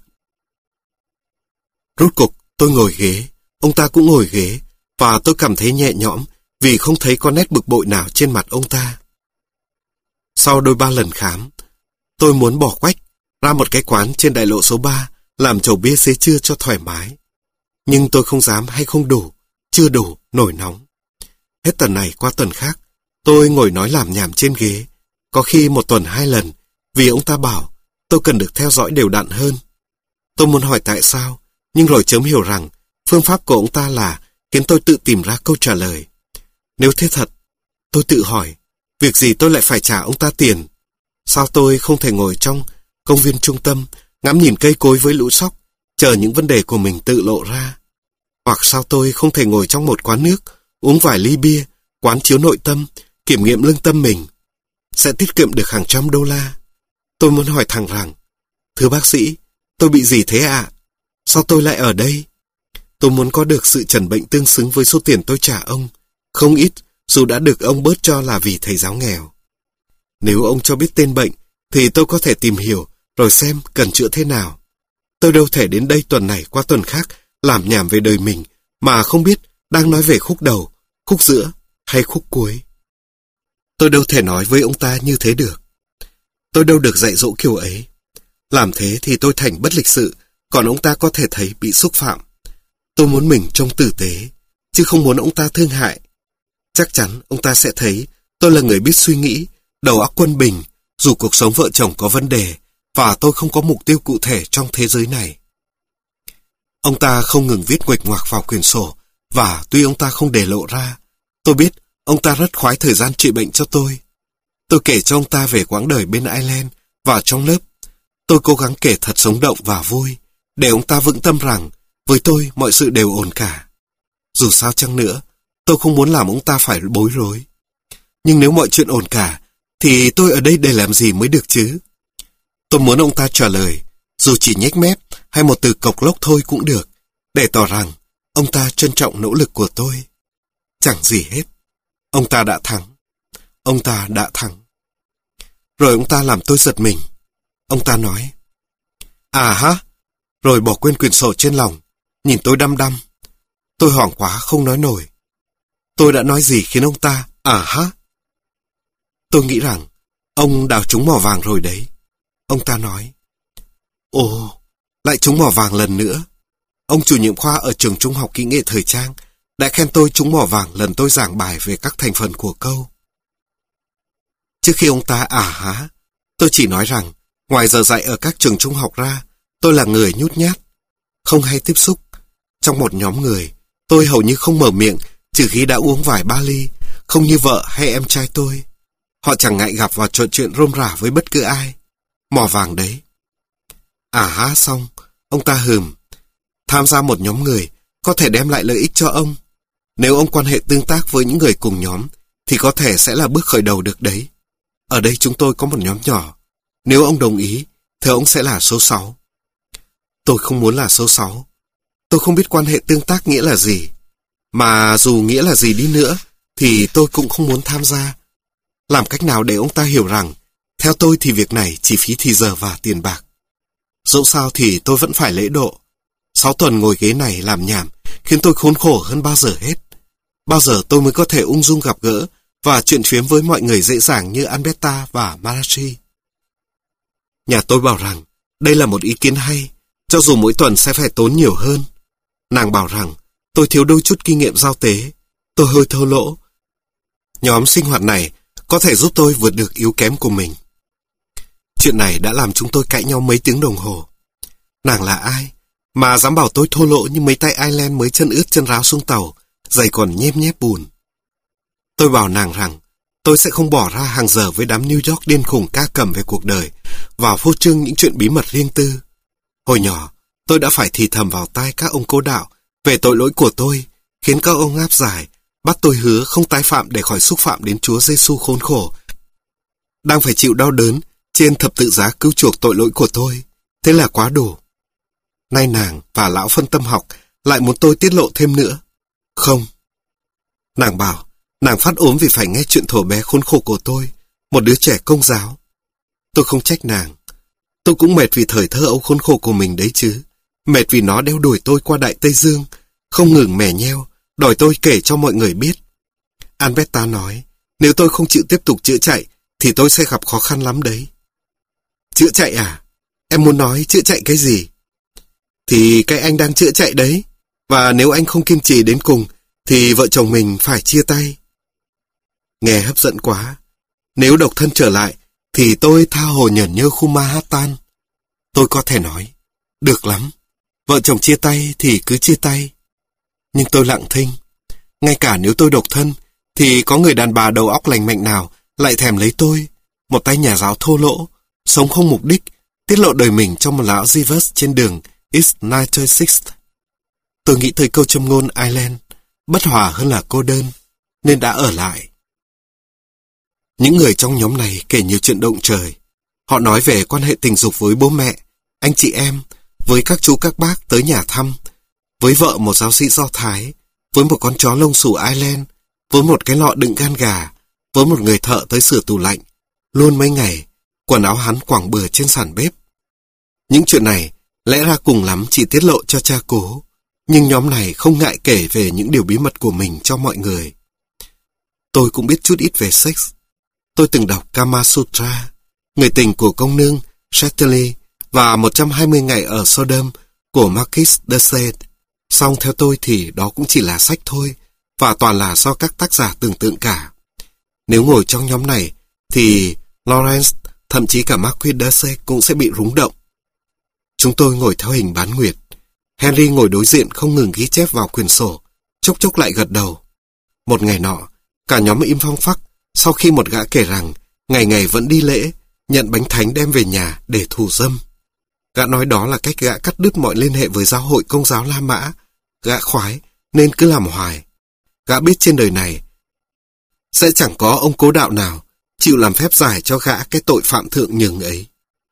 Rốt cuộc tôi ngồi ghế, ông ta cũng ngồi ghế, và tôi cảm thấy nhẹ nhõm vì không thấy có nét bực bội nào trên mặt ông ta. Sau đôi ba lần khám, tôi muốn bỏ quách ra một cái quán trên đại lộ số ba làm chầu bia xế trưa cho thoải mái. Nhưng tôi không dám hay không đủ, chưa đủ, nổi nóng. Hết tuần này qua tuần khác, tôi ngồi nói làm nhảm trên ghế, có khi một tuần hai lần, vì ông ta bảo tôi cần được theo dõi đều đặn hơn. Tôi muốn hỏi tại sao, nhưng rồi chớm hiểu rằng phương pháp của ông ta là khiến tôi tự tìm ra câu trả lời. Nếu thế thật, tôi tự hỏi, việc gì tôi lại phải trả ông ta tiền? Sao tôi không thể ngồi trong công viên trung tâm, ngắm nhìn cây cối với lũ sóc, chờ những vấn đề của mình tự lộ ra? Hoặc sao tôi không thể ngồi trong một quán nước, uống vài ly bia, quán chiếu nội tâm, kiểm nghiệm lương tâm mình? Sẽ tiết kiệm được hàng trăm đô la. Tôi muốn hỏi thẳng rằng, thưa bác sĩ, tôi bị gì thế ạ? À? Sao tôi lại ở đây? Tôi muốn có được sự trần bệnh tương xứng với số tiền tôi trả ông. Không ít, dù đã được ông bớt cho là vì thầy giáo nghèo. Nếu ông cho biết tên bệnh, thì tôi có thể tìm hiểu, rồi xem cần chữa thế nào. Tôi đâu thể đến đây tuần này qua tuần khác, làm nhảm về đời mình, mà không biết đang nói về khúc đầu, khúc giữa hay khúc cuối. Tôi đâu thể nói với ông ta như thế được. Tôi đâu được dạy dỗ kiểu ấy. Làm thế thì tôi thành bất lịch sự, còn ông ta có thể thấy bị xúc phạm. Tôi muốn mình trông tử tế, chứ không muốn ông ta thương hại. Chắc chắn ông ta sẽ thấy tôi là người biết suy nghĩ, đầu óc quân bình, dù cuộc sống vợ chồng có vấn đề, và tôi không có mục tiêu cụ thể trong thế giới này. Ông ta không ngừng viết nguệch ngoạc vào quyển sổ, và tuy ông ta không để lộ ra, tôi biết ông ta rất khoái thời gian trị bệnh cho tôi. Tôi kể cho ông ta về quãng đời bên Ireland và trong lớp. Tôi cố gắng kể thật sống động và vui, để ông ta vững tâm rằng với tôi mọi sự đều ổn cả. Dù sao chăng nữa, tôi không muốn làm ông ta phải bối rối. Nhưng nếu mọi chuyện ổn cả, thì tôi ở đây để làm gì mới được chứ? Tôi muốn ông ta trả lời, dù chỉ nhếch mép hay một từ cộc lốc thôi cũng được, để tỏ rằng ông ta trân trọng nỗ lực của tôi. Chẳng gì hết. Ông ta đã thắng. Ông ta đã thắng. Rồi ông ta làm tôi giật mình. Ông ta nói, à ha, rồi bỏ quên quyển sổ trên lòng, nhìn tôi đăm đăm. Tôi hoảng quá không nói nổi. Tôi đã nói gì khiến ông ta, à ha? Tôi nghĩ rằng, ông đào trúng mỏ vàng rồi đấy. Ông ta nói, ồ, lại trúng mỏ vàng lần nữa. Ông chủ nhiệm khoa ở trường trung học kỹ nghệ thời trang đã khen tôi trúng mỏ vàng lần tôi giảng bài về các thành phần của câu. Trước khi ông ta ả há, tôi chỉ nói rằng, ngoài giờ dạy ở các trường trung học ra, tôi là người nhút nhát, không hay tiếp xúc. Trong một nhóm người, tôi hầu như không mở miệng, trừ khi đã uống vài ba ly, không như vợ hay em trai tôi. Họ chẳng ngại gặp và trò chuyện rôm rả với bất cứ ai. Mỏ vàng đấy. À há xong, ông ta hừm. Tham gia một nhóm người có thể đem lại lợi ích cho ông. Nếu ông quan hệ tương tác với những người cùng nhóm, thì có thể sẽ là bước khởi đầu được đấy. Ở đây chúng tôi có một nhóm nhỏ. Nếu ông đồng ý, thì ông sẽ là số sáu. Tôi không muốn là số sáu. Tôi không biết quan hệ tương tác nghĩa là gì. Mà dù nghĩa là gì đi nữa, thì tôi cũng không muốn tham gia. Làm cách nào để ông ta hiểu rằng, theo tôi thì việc này chỉ phí thì giờ và tiền bạc. Dẫu sao thì tôi vẫn phải lễ độ. Sáu tuần ngồi ghế này làm nhảm, khiến tôi khốn khổ hơn bao giờ hết. Bao giờ tôi mới có thể ung dung gặp gỡ và chuyện phiếm với mọi người dễ dàng như Alberta và Marachi. Nhà tôi bảo rằng, đây là một ý kiến hay, cho dù mỗi tuần sẽ phải tốn nhiều hơn. Nàng bảo rằng, tôi thiếu đôi chút kinh nghiệm giao tế, tôi hơi thô lỗ. Nhóm sinh hoạt này có thể giúp tôi vượt được yếu kém của mình. Chuyện này đã làm chúng tôi cãi nhau mấy tiếng đồng hồ. Nàng là ai mà dám bảo tôi thô lỗ như mấy tay Ireland mới chân ướt chân ráo xuống tàu, giày còn nhem nhép bùn. Tôi bảo nàng rằng tôi sẽ không bỏ ra hàng giờ với đám New York điên khùng ca cầm về cuộc đời và phô trương những chuyện bí mật riêng tư. Hồi nhỏ, tôi đã phải thì thầm vào tai các ông cố đạo về tội lỗi của tôi, khiến các ông áp giải, bắt tôi hứa không tái phạm để khỏi xúc phạm đến Chúa Giêsu khốn khổ, đang phải chịu đau đớn trên thập tự giá cứu chuộc tội lỗi của tôi. Thế là quá đủ. Nay nàng và lão phân tâm học lại muốn tôi tiết lộ thêm nữa. Không. Nàng bảo, nàng phát ốm vì phải nghe chuyện thổ bé khốn khổ của tôi, một đứa trẻ công giáo. Tôi không trách nàng. Tôi cũng mệt vì thời thơ ấu khốn khổ của mình đấy chứ. Mệt vì nó đeo đuổi tôi qua Đại Tây Dương, không ngừng mè nheo, đòi tôi kể cho mọi người biết. Alberta nói, nếu tôi không chịu tiếp tục chữa chạy, thì tôi sẽ gặp khó khăn lắm đấy. Chữa chạy à? Em muốn nói chữa chạy cái gì? Thì cái anh đang chữa chạy đấy. Và nếu anh không kiên trì đến cùng, thì vợ chồng mình phải chia tay. Nghe hấp dẫn quá. Nếu độc thân trở lại, thì tôi tha hồ nhởn nhơ khu Manhattan. Tôi có thể nói, được lắm. Vợ chồng chia tay thì cứ chia tay. Nhưng tôi lặng thinh. Ngay cả nếu tôi độc thân, thì có người đàn bà đầu óc lành mạnh nào lại thèm lấy tôi, một tay nhà giáo thô lỗ, sống không mục đích, tiết lộ đời mình trong một lão Jeeves trên đường East ninety-sixth. Tôi nghĩ tới câu châm ngôn Ireland, bất hòa hơn là cô đơn, nên đã ở lại. Những người trong nhóm này kể nhiều chuyện động trời. Họ nói về quan hệ tình dục với bố mẹ, anh chị em, với các chú các bác tới nhà thăm. với vợ một giáo sĩ Do Thái, với một con chó lông xù Ireland, với một cái lọ đựng gan gà, với một người thợ tới sửa tủ lạnh. Luôn mấy ngày, quần áo hắn quẳng bừa trên sàn bếp. Những chuyện này lẽ ra cùng lắm chỉ tiết lộ cho cha cố, nhưng nhóm này không ngại kể về những điều bí mật của mình cho mọi người. Tôi cũng biết chút ít về sex. Tôi từng đọc Kama Sutra, Người tình của công nương Chatterley và một trăm hai mươi ngày ở Sodom của Marquis de Sade. Song theo tôi thì đó cũng chỉ là sách thôi, và toàn là do các tác giả tưởng tượng cả. Nếu ngồi trong nhóm này, thì Lawrence, thậm chí cả Marquis de Sade cũng sẽ bị rúng động. Chúng tôi ngồi theo hình bán nguyệt. Henry ngồi đối diện không ngừng ghi chép vào quyển sổ, chốc chốc lại gật đầu. Một ngày nọ, cả nhóm im phăng phắc, sau khi một gã kể rằng ngày ngày vẫn đi lễ, nhận bánh thánh đem về nhà để thù dâm. Gã nói đó là cách gã cắt đứt mọi liên hệ với giáo hội Công giáo La Mã. Gã khoái nên cứ làm hoài. Gã biết trên đời này sẽ chẳng có ông cố đạo nào chịu làm phép giải cho gã cái tội phạm thượng nhường ấy.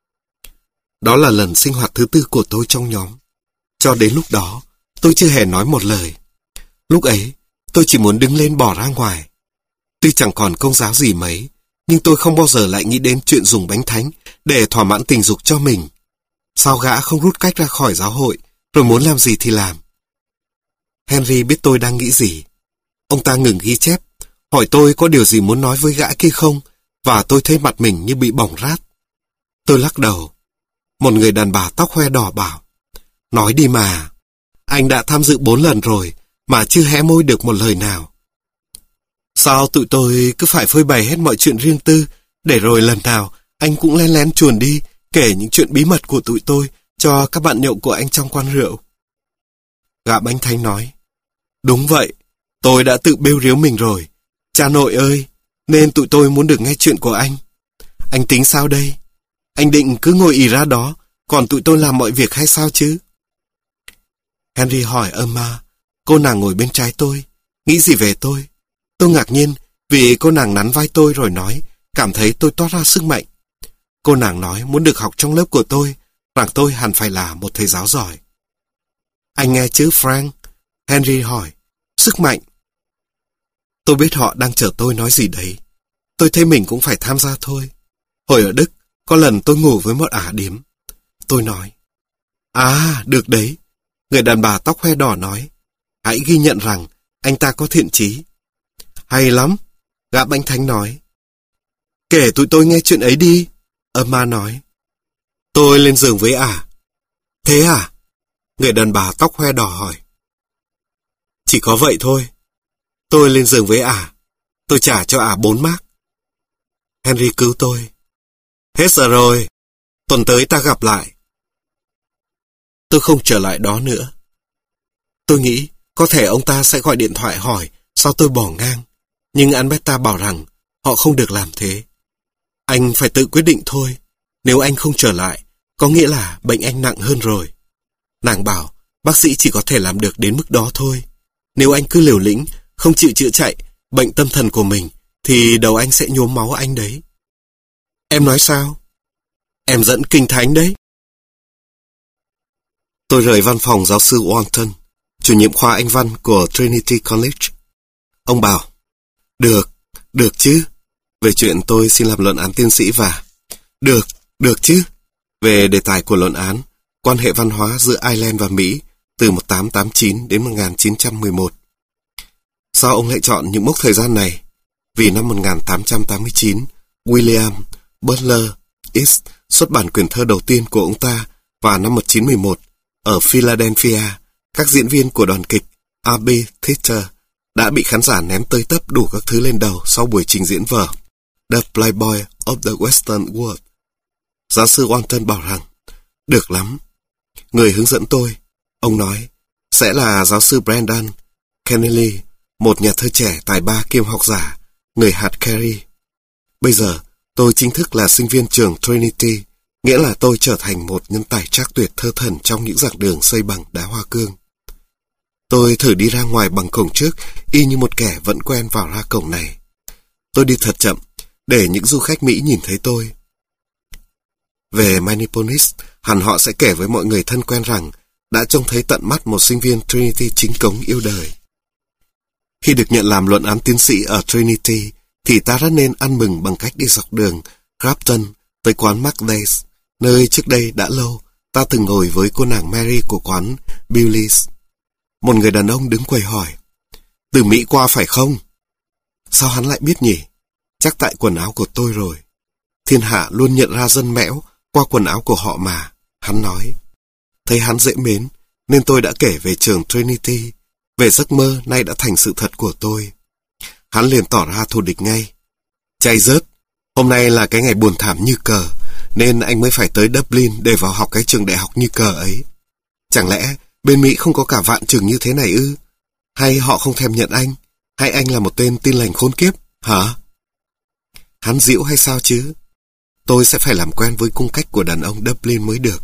Đó là lần sinh hoạt thứ tư của tôi trong nhóm. Cho đến lúc đó, tôi chưa hề nói một lời. Lúc ấy, tôi chỉ muốn đứng lên bỏ ra ngoài. Tuy chẳng còn công giáo gì mấy, nhưng tôi không bao giờ lại nghĩ đến chuyện dùng bánh thánh để thỏa mãn tình dục cho mình. Sao gã không rút cách ra khỏi giáo hội, rồi muốn làm gì thì làm? Henry biết tôi đang nghĩ gì. Ông ta ngừng ghi chép, hỏi tôi có điều gì muốn nói với gã kia không, và tôi thấy mặt mình như bị bỏng rát. Tôi lắc đầu. Một người đàn bà tóc hoe đỏ bảo, nói đi mà, anh đã tham dự bốn lần rồi, mà chưa hé môi được một lời nào. Sao tụi tôi cứ phải phơi bày hết mọi chuyện riêng tư, để rồi lần nào anh cũng lén lén chuồn đi, kể những chuyện bí mật của tụi tôi cho các bạn nhậu của anh trong quán rượu? Gã bánh thánh nói, đúng vậy, tôi đã tự bêu riếu mình rồi. Cha nội ơi, nên tụi tôi muốn được nghe chuyện của anh. Anh tính sao đây? Anh định cứ ngồi ì ra đó, còn tụi tôi làm mọi việc hay sao chứ? Henry hỏi Emma, cô nàng ngồi bên trái tôi, nghĩ gì về tôi? Tôi ngạc nhiên vì cô nàng nắn vai tôi rồi nói, cảm thấy tôi toát ra sức mạnh. Cô nàng nói muốn được học trong lớp của tôi, rằng tôi hẳn phải là một thầy giáo giỏi. Anh nghe chứ Frank? Henry hỏi. Sức mạnh. Tôi biết họ đang chờ tôi nói gì đấy. Tôi thấy mình cũng phải tham gia thôi. Hồi ở Đức, có lần tôi ngủ với một ả điếm. Tôi nói, à, được đấy. Người đàn bà tóc hoe đỏ nói, hãy ghi nhận rằng anh ta có thiện chí. Hay lắm, gã bánh thánh nói. Kể tụi tôi nghe chuyện ấy đi, Emma nói. Tôi lên giường với ả. Thế à? Người đàn bà tóc hoe đỏ hỏi. Chỉ có vậy thôi. Tôi lên giường với ả. Tôi trả cho ả bốn mark. Henry cứu tôi. Hết giờ rồi. Tuần tới ta gặp lại. Tôi không trở lại đó nữa. Tôi nghĩ có thể ông ta sẽ gọi điện thoại hỏi sao tôi bỏ ngang. Nhưng Alberta bảo rằng họ không được làm thế. Anh phải tự quyết định thôi. Nếu anh không trở lại, có nghĩa là bệnh anh nặng hơn rồi. Nàng bảo bác sĩ chỉ có thể làm được đến mức đó thôi. Nếu anh cứ liều lĩnh, không chịu chữa chạy bệnh tâm thần của mình, thì đầu anh sẽ nhuốm máu anh đấy. Em nói sao? Em dẫn kinh thánh đấy. Tôi rời văn phòng giáo sư Walton, chủ nhiệm khoa Anh văn của Trinity College. Ông bảo, được, được chứ. Về chuyện tôi xin làm luận án tiến sĩ và... Được, được chứ. Về đề tài của luận án, quan hệ văn hóa giữa Ireland và Mỹ từ một nghìn tám trăm tám mươi chín đến một nghìn chín trăm mười một. Sao ông lại chọn những mốc thời gian này? Vì năm một nghìn tám trăm tám mươi chín, William Butler Yeats xuất bản quyển thơ đầu tiên của ông ta, và năm một nghìn chín trăm mười một, ở Philadelphia, các diễn viên của đoàn kịch Abbey Theatre đã bị khán giả ném tơi tấp đủ các thứ lên đầu sau buổi trình diễn vở The Playboy of the Western World. Giáo sư Walton bảo rằng, được lắm. Người hướng dẫn tôi, ông nói, sẽ là giáo sư Brendan Kennelly, một nhà thơ trẻ tài ba kiêm học giả, người hạt Kerry. Bây giờ, tôi chính thức là sinh viên trường Trinity, nghĩa là tôi trở thành một nhân tài trác tuyệt thơ thần trong những giảng đường xây bằng đá hoa cương. Tôi thử đi ra ngoài bằng cổng trước, y như một kẻ vẫn quen vào ra cổng này. Tôi đi thật chậm, để những du khách Mỹ nhìn thấy tôi. Về Minneapolis, hẳn họ sẽ kể với mọi người thân quen rằng đã trông thấy tận mắt một sinh viên Trinity chính cống yêu đời. Khi được nhận làm luận án tiến sĩ ở Trinity, thì ta rất nên ăn mừng bằng cách đi dọc đường Grafton tới quán Markdays, nơi trước đây đã lâu ta từng ngồi với cô nàng Mary của quán Billys. Một người đàn ông đứng quầy hỏi, từ Mỹ qua phải không? Sao hắn lại biết nhỉ? Chắc tại quần áo của tôi rồi. Thiên hạ luôn nhận ra dân mẽo qua quần áo của họ mà, hắn nói. Thấy hắn dễ mến, nên tôi đã kể về trường Trinity, về giấc mơ nay đã thành sự thật của tôi. Hắn liền tỏ ra thù địch ngay. Chay rớt, hôm nay là cái ngày buồn thảm như cờ, nên anh mới phải tới Dublin để vào học cái trường đại học như cờ ấy. Chẳng lẽ bên Mỹ không có cả vạn trường như thế này ư? Hay họ không thèm nhận anh? Hay anh là một tên tin lành khốn kiếp, hả? Hắn giễu hay sao chứ? Tôi sẽ phải làm quen với cung cách của đàn ông Dublin mới được.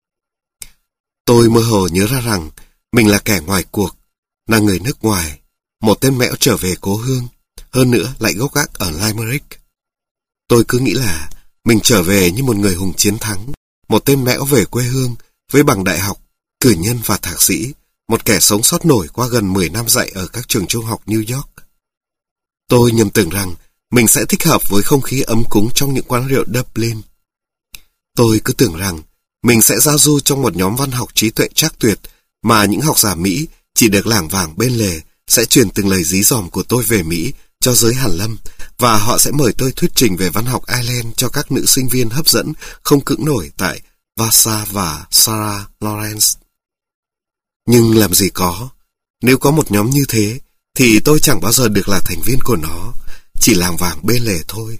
Tôi mơ hồ nhớ ra rằng mình là kẻ ngoài cuộc, là người nước ngoài, một tên mẽo trở về cố hương, hơn nữa lại gốc gác ở Limerick. Tôi cứ nghĩ là mình trở về như một người hùng chiến thắng, một tên mẽo về quê hương với bằng đại học, cử nhân và thạc sĩ, một kẻ sống sót nổi qua gần mười năm dạy ở các trường trung học New York. Tôi nhầm tưởng rằng mình sẽ thích hợp với không khí ấm cúng trong những quán rượu Dublin. Tôi cứ tưởng rằng mình sẽ giao du trong một nhóm văn học trí tuệ trác tuyệt mà những học giả Mỹ chỉ được lảng vảng bên lề sẽ truyền từng lời dí dòm của tôi về Mỹ cho giới hàn lâm, và họ sẽ mời tôi thuyết trình về văn học Ireland cho các nữ sinh viên hấp dẫn không cưỡng nổi tại Vassar và Sarah Lawrence. Nhưng làm gì có, nếu có một nhóm như thế, thì tôi chẳng bao giờ được là thành viên của nó, chỉ lảng vảng bên lề thôi.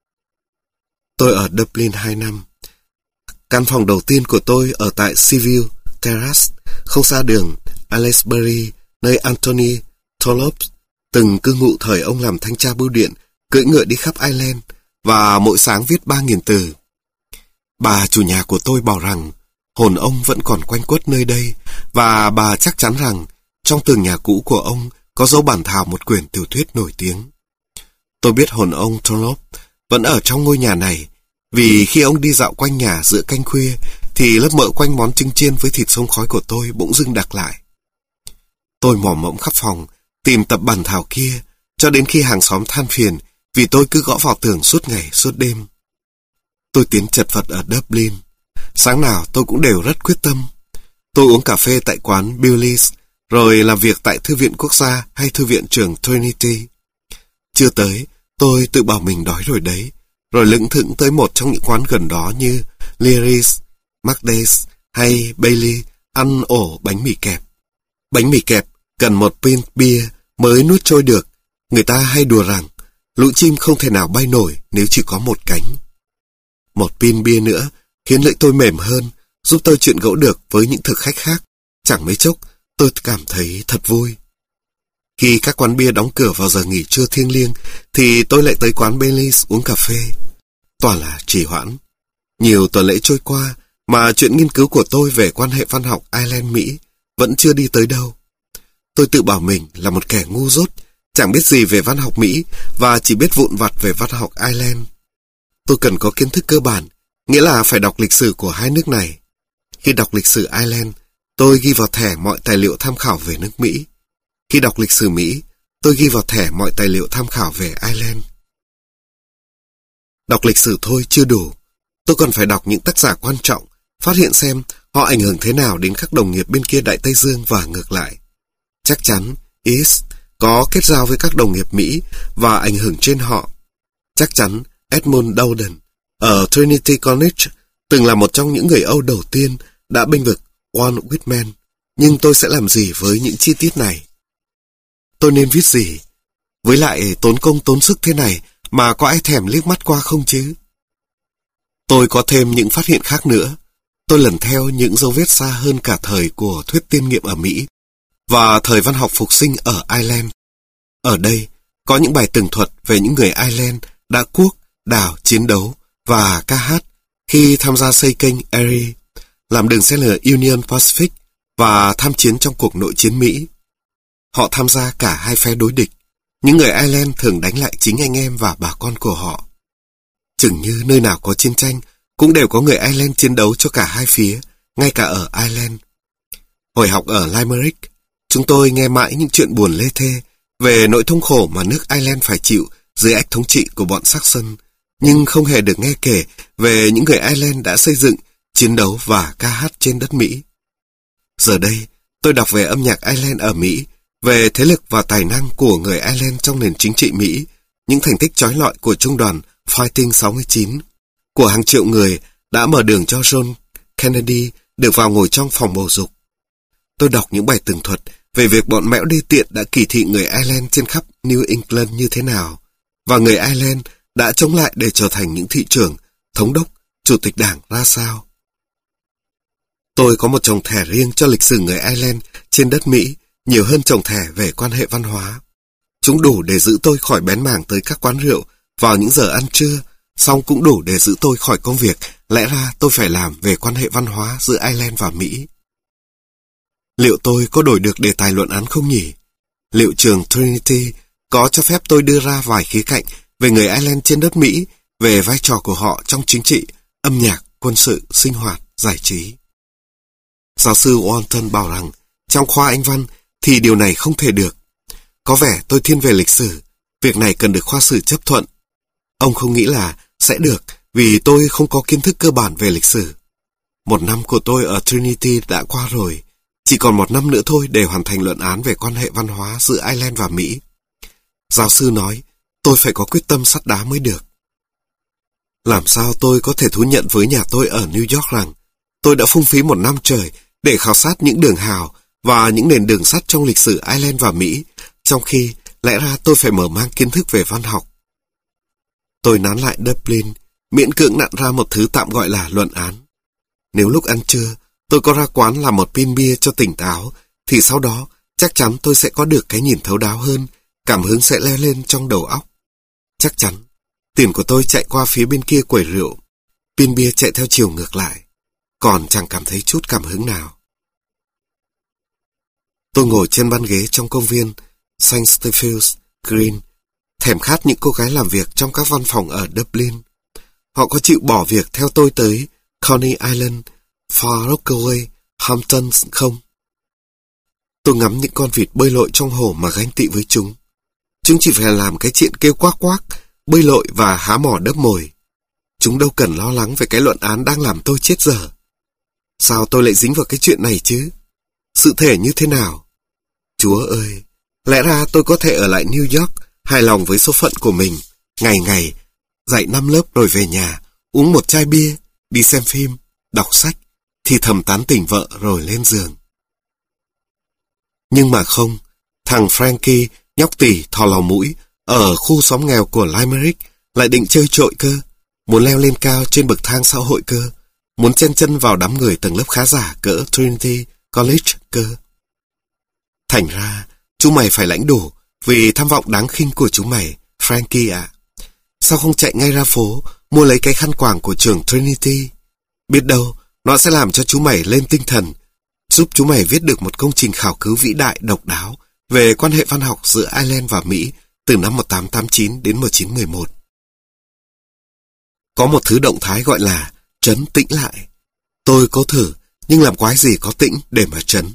Tôi ở Dublin hai năm. Căn phòng đầu tiên của tôi ở tại Seaview Terrace, không xa đường Aylesbury, nơi Anthony Trollope từng cư ngụ thời ông làm thanh tra bưu điện, cưỡi ngựa đi khắp Ireland và mỗi sáng viết ba nghìn từ. Bà chủ nhà của tôi bảo rằng hồn ông vẫn còn quanh quất nơi đây, và bà chắc chắn rằng trong tường nhà cũ của ông có dấu bản thảo một quyển tiểu thuyết nổi tiếng. Tôi biết hồn ông Trollope vẫn ở trong ngôi nhà này, vì khi ông đi dạo quanh nhà giữa canh khuya, thì lớp mỡ quanh món trứng chiên với thịt xông khói của tôi bỗng dưng đặc lại. Tôi mò mẫm khắp phòng, tìm tập bản thảo kia, cho đến khi hàng xóm than phiền vì tôi cứ gõ vào tường suốt ngày suốt đêm. Tôi tiến chật vật ở Dublin. Sáng nào tôi cũng đều rất quyết tâm. Tôi uống cà phê tại quán Billys, rồi làm việc tại Thư viện Quốc gia hay Thư viện trường Trinity. Chưa tới, tôi tự bảo mình đói rồi đấy, rồi lững thững tới một trong những quán gần đó như Leary's, Markdays hay Bailey ăn ổ bánh mì kẹp. Bánh mì kẹp cần một pint bia mới nuốt trôi được. Người ta hay đùa rằng lũ chim không thể nào bay nổi nếu chỉ có một cánh. Một pint bia nữa khiến lưỡi tôi mềm hơn, giúp tôi chuyện gẫu được với những thực khách khác. Chẳng mấy chốc, tôi cảm thấy thật vui. Khi các quán bia đóng cửa vào giờ nghỉ trưa thiêng liêng, thì tôi lại tới quán Bailey's uống cà phê. Toàn là trì hoãn. Nhiều tuần lễ trôi qua, mà chuyện nghiên cứu của tôi về quan hệ văn học Ireland-Mỹ vẫn chưa đi tới đâu. Tôi tự bảo mình là một kẻ ngu dốt, chẳng biết gì về văn học Mỹ và chỉ biết vụn vặt về văn học Ireland. Tôi cần có kiến thức cơ bản, nghĩa là phải đọc lịch sử của hai nước này. Khi đọc lịch sử Ireland, tôi ghi vào thẻ mọi tài liệu tham khảo về nước Mỹ. Khi đọc lịch sử Mỹ, tôi ghi vào thẻ mọi tài liệu tham khảo về Ireland. Đọc lịch sử thôi chưa đủ. Tôi còn phải đọc những tác giả quan trọng, phát hiện xem họ ảnh hưởng thế nào đến các đồng nghiệp bên kia Đại Tây Dương và ngược lại. Chắc chắn East có kết giao với các đồng nghiệp Mỹ và ảnh hưởng trên họ. Chắc chắn Edmund Dowden ở Trinity College từng là một trong những người Âu đầu tiên đã bênh vực Walt Whitman. Nhưng tôi sẽ làm gì với những chi tiết này? Tôi nên viết gì? Với lại tốn công tốn sức thế này mà có ai thèm liếc mắt qua không chứ? Tôi có thêm những phát hiện khác nữa. Tôi lần theo những dấu vết xa hơn cả thời của thuyết tiên nghiệm ở Mỹ và thời văn học phục sinh ở Ireland. Ở đây có những bài tường thuật về những người Ireland đã cuốc, đào, chiến đấu và ca hát khi tham gia xây kênh Erie, làm đường xe lửa Union Pacific và tham chiến trong cuộc nội chiến Mỹ. Họ tham gia cả hai phe đối địch. Những người Ireland thường đánh lại chính anh em và bà con của họ. Chừng như nơi nào có chiến tranh cũng đều có người Ireland chiến đấu cho cả hai phía, ngay cả ở Ireland. Hồi học ở Limerick, chúng tôi nghe mãi những chuyện buồn lê thê về nỗi thống khổ mà nước Ireland phải chịu dưới ách thống trị của bọn Saxon, nhưng không hề được nghe kể về những người Ireland đã xây dựng, chiến đấu và ca hát trên đất Mỹ. Giờ đây, tôi đọc về âm nhạc Ireland ở Mỹ, về thế lực và tài năng của người Ireland trong nền chính trị Mỹ, những thành tích chói lọi của trung đoàn Fighting sáu mươi chín, của hàng triệu người đã mở đường cho John Kennedy được vào ngồi trong phòng bầu dục. Tôi đọc những bài tường thuật về việc bọn mẽo đê tiện đã kỳ thị người Ireland trên khắp New England như thế nào, và người Ireland đã chống lại để trở thành những thị trưởng, thống đốc, chủ tịch đảng ra sao. Tôi có một chồng thẻ riêng cho lịch sử người Ireland trên đất Mỹ, nhiều hơn chồng thẻ về quan hệ văn hóa. Chúng đủ để giữ tôi khỏi bén mảng tới các quán rượu vào những giờ ăn trưa, song cũng đủ để giữ tôi khỏi công việc lẽ ra tôi phải làm về quan hệ văn hóa giữa Ireland và Mỹ. Liệu tôi có đổi được đề tài luận án không nhỉ? Liệu trường Trinity có cho phép tôi đưa ra vài khía cạnh về người Ireland trên đất Mỹ, về vai trò của họ trong chính trị, âm nhạc, quân sự, sinh hoạt, giải trí? Giáo sư Walton bảo rằng trong khoa Anh văn thì điều này không thể được. Có vẻ tôi thiên về lịch sử, việc này cần được khoa sử chấp thuận. Ông không nghĩ là sẽ được vì tôi không có kiến thức cơ bản về lịch sử. Một năm của tôi ở Trinity đã qua rồi, chỉ còn một năm nữa thôi để hoàn thành luận án về quan hệ văn hóa giữa Ireland và Mỹ. Giáo sư nói, tôi phải có quyết tâm sắt đá mới được. Làm sao tôi có thể thú nhận với nhà tôi ở New York rằng tôi đã phung phí một năm trời để khảo sát những đường hào và những nền đường sắt trong lịch sử Ireland và Mỹ, trong khi lẽ ra tôi phải mở mang kiến thức về văn học. Tôi nán lại Dublin, miễn cưỡng nặn ra một thứ tạm gọi là luận án. Nếu lúc ăn trưa tôi có ra quán làm một pin bia cho tỉnh táo, thì sau đó chắc chắn tôi sẽ có được cái nhìn thấu đáo hơn, cảm hứng sẽ leo lên trong đầu óc. Chắc chắn, tiền của tôi chạy qua phía bên kia quầy rượu, pin bia chạy theo chiều ngược lại, còn chẳng cảm thấy chút cảm hứng nào. Tôi ngồi trên ban ghế trong công viên Saint Stephen's Green, thèm khát những cô gái làm việc trong các văn phòng ở Dublin. Họ có chịu bỏ việc theo tôi tới Coney Island, Far Rockaway, Hamptons không? Tôi ngắm những con vịt bơi lội trong hồ mà ganh tị với chúng. Chúng chỉ phải làm cái chuyện kêu quác quác, bơi lội và há mỏ đớp mồi. Chúng đâu cần lo lắng về cái luận án đang làm tôi chết dở. Sao tôi lại dính vào cái chuyện này chứ? Sự thể như thế nào? Chúa ơi, lẽ ra tôi có thể ở lại New York, hài lòng với số phận của mình, ngày ngày, dạy năm lớp rồi về nhà, uống một chai bia, đi xem phim, đọc sách, thì thầm tán tỉnh vợ rồi lên giường. Nhưng mà không, thằng Frankie, nhóc tỉ thò lò mũi, ở khu xóm nghèo của Limerick, lại định chơi trội cơ, muốn leo lên cao trên bậc thang xã hội cơ, muốn chen chân vào đám người tầng lớp khá giả cỡ Trinity College cơ. Thành ra, chúng mày phải lãnh đủ vì tham vọng đáng khinh của chúng mày, Frankie ạ. À. Sao không chạy ngay ra phố, mua lấy cái khăn quàng của trường Trinity? Biết đâu, nó sẽ làm cho chúng mày lên tinh thần, giúp chúng mày viết được một công trình khảo cứu vĩ đại độc đáo về quan hệ văn học giữa Ireland và Mỹ từ năm một nghìn tám trăm tám mươi chín đến một nghìn chín trăm mười một. Có một thứ động thái gọi là trấn tĩnh lại. Tôi có thử, nhưng làm quái gì có tĩnh để mà trấn.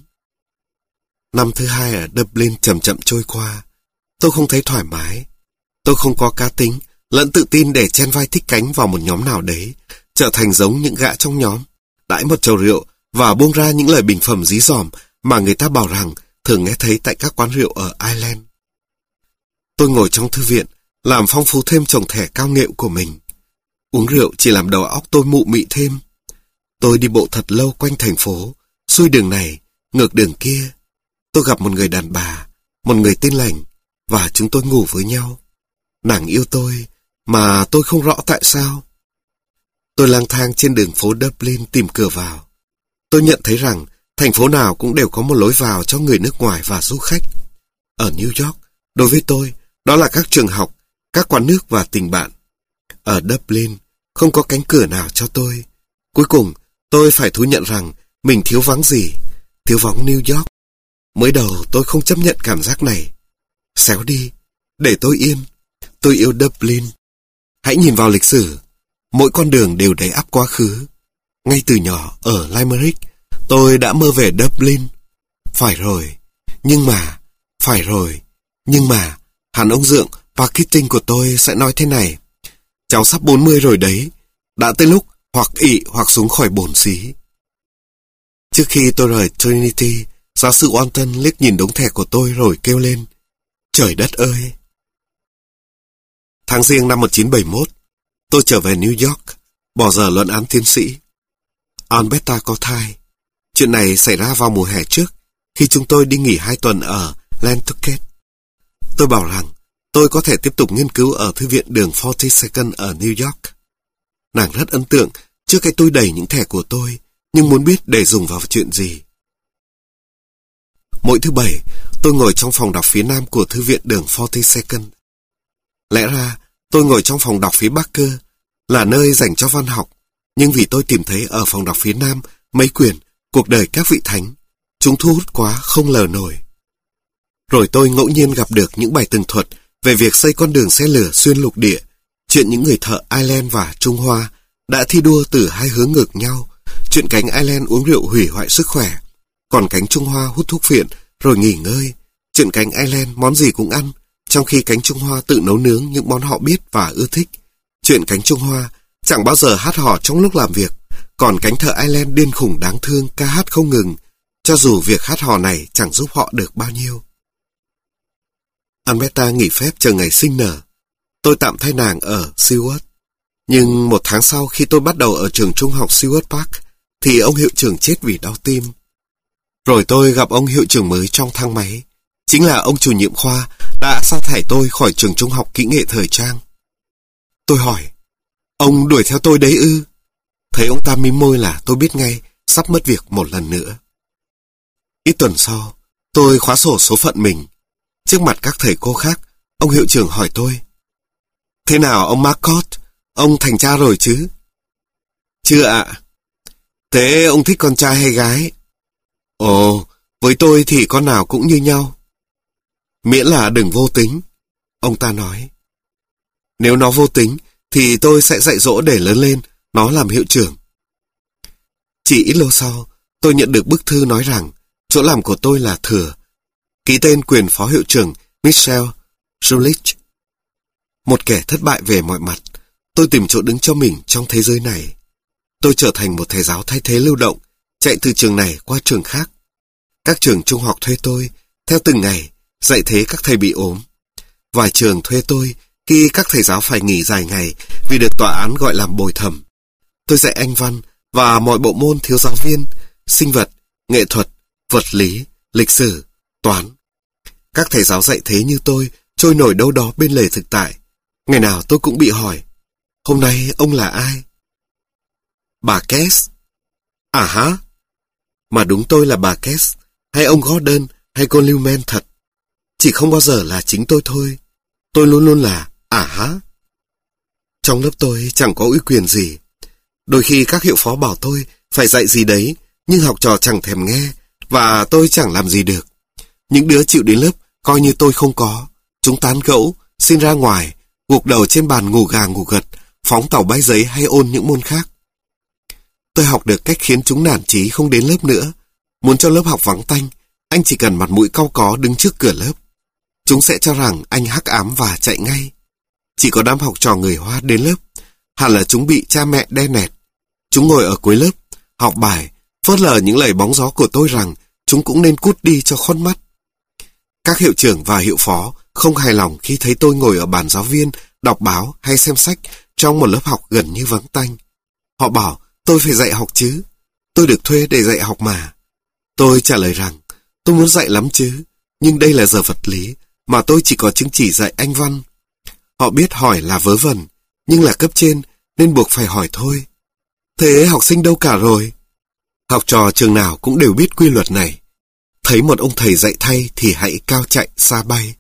Năm thứ hai ở Dublin chậm chậm trôi qua. Tôi không thấy thoải mái. Tôi không có cá tính, lẫn tự tin để chen vai thích cánh vào một nhóm nào đấy, trở thành giống những gã trong nhóm, đãi một chầu rượu và buông ra những lời bình phẩm dí dỏm mà người ta bảo rằng thường nghe thấy tại các quán rượu ở Ireland. Tôi ngồi trong thư viện, làm phong phú thêm chồng thẻ cao nghệu của mình. Uống rượu chỉ làm đầu óc tôi mụ mị thêm. Tôi đi bộ thật lâu quanh thành phố, xuôi đường này, ngược đường kia. Tôi gặp một người đàn bà, một người tin lành, và chúng tôi ngủ với nhau. Nàng yêu tôi, mà tôi không rõ tại sao. Tôi lang thang trên đường phố Dublin tìm cửa vào. Tôi nhận thấy rằng thành phố nào cũng đều có một lối vào cho người nước ngoài và du khách. Ở New York, đối với tôi, đó là các trường học, các quán nước và tình bạn. Ở Dublin, không có cánh cửa nào cho tôi. Cuối cùng, tôi phải thú nhận rằng mình thiếu vắng gì, thiếu vắng New York. Mới đầu tôi không chấp nhận cảm giác này. Xéo đi, để tôi yên. Tôi yêu Dublin. Hãy nhìn vào lịch sử. Mỗi con đường đều đầy ắp quá khứ. Ngay từ nhỏ ở Limerick, tôi đã mơ về Dublin. Phải rồi, nhưng mà, phải rồi, nhưng mà, hẳn ông Dượng, marketing của tôi sẽ nói thế này. Cháu sắp bốn mươi rồi đấy, đã tới lúc hoặc ị hoặc xuống khỏi bồn xí. Trước khi tôi rời Trinity, giáo sư Walton liếc nhìn đống thẻ của tôi rồi kêu lên. Trời đất ơi! Tháng Giêng năm một nghìn chín trăm bảy mươi mốt, tôi trở về New York, bỏ giờ luận án tiến sĩ. Alberta có thai. Chuyện này xảy ra vào mùa hè trước, khi chúng tôi đi nghỉ hai tuần ở Nantucket. Tôi bảo rằng tôi có thể tiếp tục nghiên cứu ở thư viện đường forty-second ở New York. Nàng rất ấn tượng trước cái tôi đầy những thẻ của tôi, nhưng muốn biết để dùng vào chuyện gì. Mỗi thứ bảy, tôi ngồi trong phòng đọc phía nam của thư viện đường forty-second. Lẽ ra, tôi ngồi trong phòng đọc phía bắc cơ, là nơi dành cho văn học, nhưng vì tôi tìm thấy ở phòng đọc phía nam mấy quyển Cuộc đời các vị thánh, chúng thu hút quá không lờ nổi. Rồi tôi ngẫu nhiên gặp được những bài tường thuật về việc xây con đường xe lửa xuyên lục địa, chuyện những người thợ Ireland và Trung Hoa đã thi đua từ hai hướng ngược nhau, chuyện cánh Ireland uống rượu hủy hoại sức khỏe, còn cánh Trung Hoa hút thuốc phiện rồi nghỉ ngơi, chuyện cánh Ireland món gì cũng ăn, trong khi cánh Trung Hoa tự nấu nướng những món họ biết và ưa thích, chuyện cánh Trung Hoa chẳng bao giờ hát hò trong lúc làm việc, còn cánh thợ Ireland điên khủng đáng thương ca hát không ngừng, cho dù việc hát hò này chẳng giúp họ được bao nhiêu. Alberta nghỉ phép chờ ngày sinh nở. Tôi tạm thay nàng ở Seward. Nhưng một tháng sau khi tôi bắt đầu ở trường trung học Seward Park, thì ông hiệu trưởng chết vì đau tim. Rồi tôi gặp ông hiệu trưởng mới trong thang máy. Chính là ông chủ nhiệm khoa đã sa thải tôi khỏi trường trung học kỹ nghệ thời trang. Tôi hỏi, ông đuổi theo tôi đấy ư? Thấy ông ta mím môi là tôi biết ngay sắp mất việc một lần nữa. Ít tuần sau, tôi khóa sổ số phận mình. Trước mặt các thầy cô khác, ông hiệu trưởng hỏi tôi. Thế nào ông Marcot, ông thành cha rồi chứ? Chưa ạ. Thế ông thích con trai hay gái? Ồ, với tôi thì con nào cũng như nhau. Miễn là đừng vô tính, ông ta nói. Nếu nó vô tính, thì tôi sẽ dạy dỗ để lớn lên, nó làm hiệu trưởng. Chỉ ít lâu sau, tôi nhận được bức thư nói rằng chỗ làm của tôi là thừa. Ký tên quyền phó hiệu trưởng Michelle Julich. Một kẻ thất bại về mọi mặt, tôi tìm chỗ đứng cho mình trong thế giới này. Tôi trở thành một thầy giáo thay thế lưu động, chạy từ trường này qua trường khác. Các trường trung học thuê tôi, theo từng ngày, dạy thế các thầy bị ốm. Vài trường thuê tôi khi các thầy giáo phải nghỉ dài ngày vì được tòa án gọi làm bồi thẩm. Tôi dạy Anh văn và mọi bộ môn thiếu giáo viên, sinh vật, nghệ thuật, vật lý, lịch sử, toán. Các thầy giáo dạy thế như tôi trôi nổi đâu đó bên lề thực tại. Ngày nào tôi cũng bị hỏi, hôm nay ông là ai? Bà Cass. À hả? Mà đúng tôi là bà Cass, hay ông Gordon, hay cô Newman thật. Chỉ không bao giờ là chính tôi thôi. Tôi luôn luôn là à hả? Trong lớp tôi chẳng có ủy quyền gì. Đôi khi các hiệu phó bảo tôi phải dạy gì đấy, nhưng học trò chẳng thèm nghe, và tôi chẳng làm gì được. Những đứa chịu đến lớp coi như tôi không có. Chúng tán gẫu, xin ra ngoài, gục đầu trên bàn ngủ gà ngủ gật, phóng tàu bay giấy hay ôn những môn khác. Tôi học được cách khiến chúng nản chí không đến lớp nữa. Muốn cho lớp học vắng tanh, anh chỉ cần mặt mũi cau có đứng trước cửa lớp. Chúng sẽ cho rằng anh hắc ám và chạy ngay. Chỉ có đám học trò người Hoa đến lớp, hẳn là chúng bị cha mẹ đe nẹt. Chúng ngồi ở cuối lớp, học bài, phớt lờ những lời bóng gió của tôi rằng chúng cũng nên cút đi cho khuất mắt. Các hiệu trưởng và hiệu phó không hài lòng khi thấy tôi ngồi ở bàn giáo viên, đọc báo hay xem sách trong một lớp học gần như vắng tanh. Họ bảo tôi phải dạy học chứ. Tôi được thuê để dạy học mà. Tôi trả lời rằng tôi muốn dạy lắm chứ, nhưng đây là giờ vật lý mà tôi chỉ có chứng chỉ dạy Anh văn. Họ biết hỏi là vớ vẩn, nhưng là cấp trên nên buộc phải hỏi thôi. Thế học sinh đâu cả rồi? Học trò trường nào cũng đều biết quy luật này. Thấy một ông thầy dạy thay thì hãy cao chạy xa bay.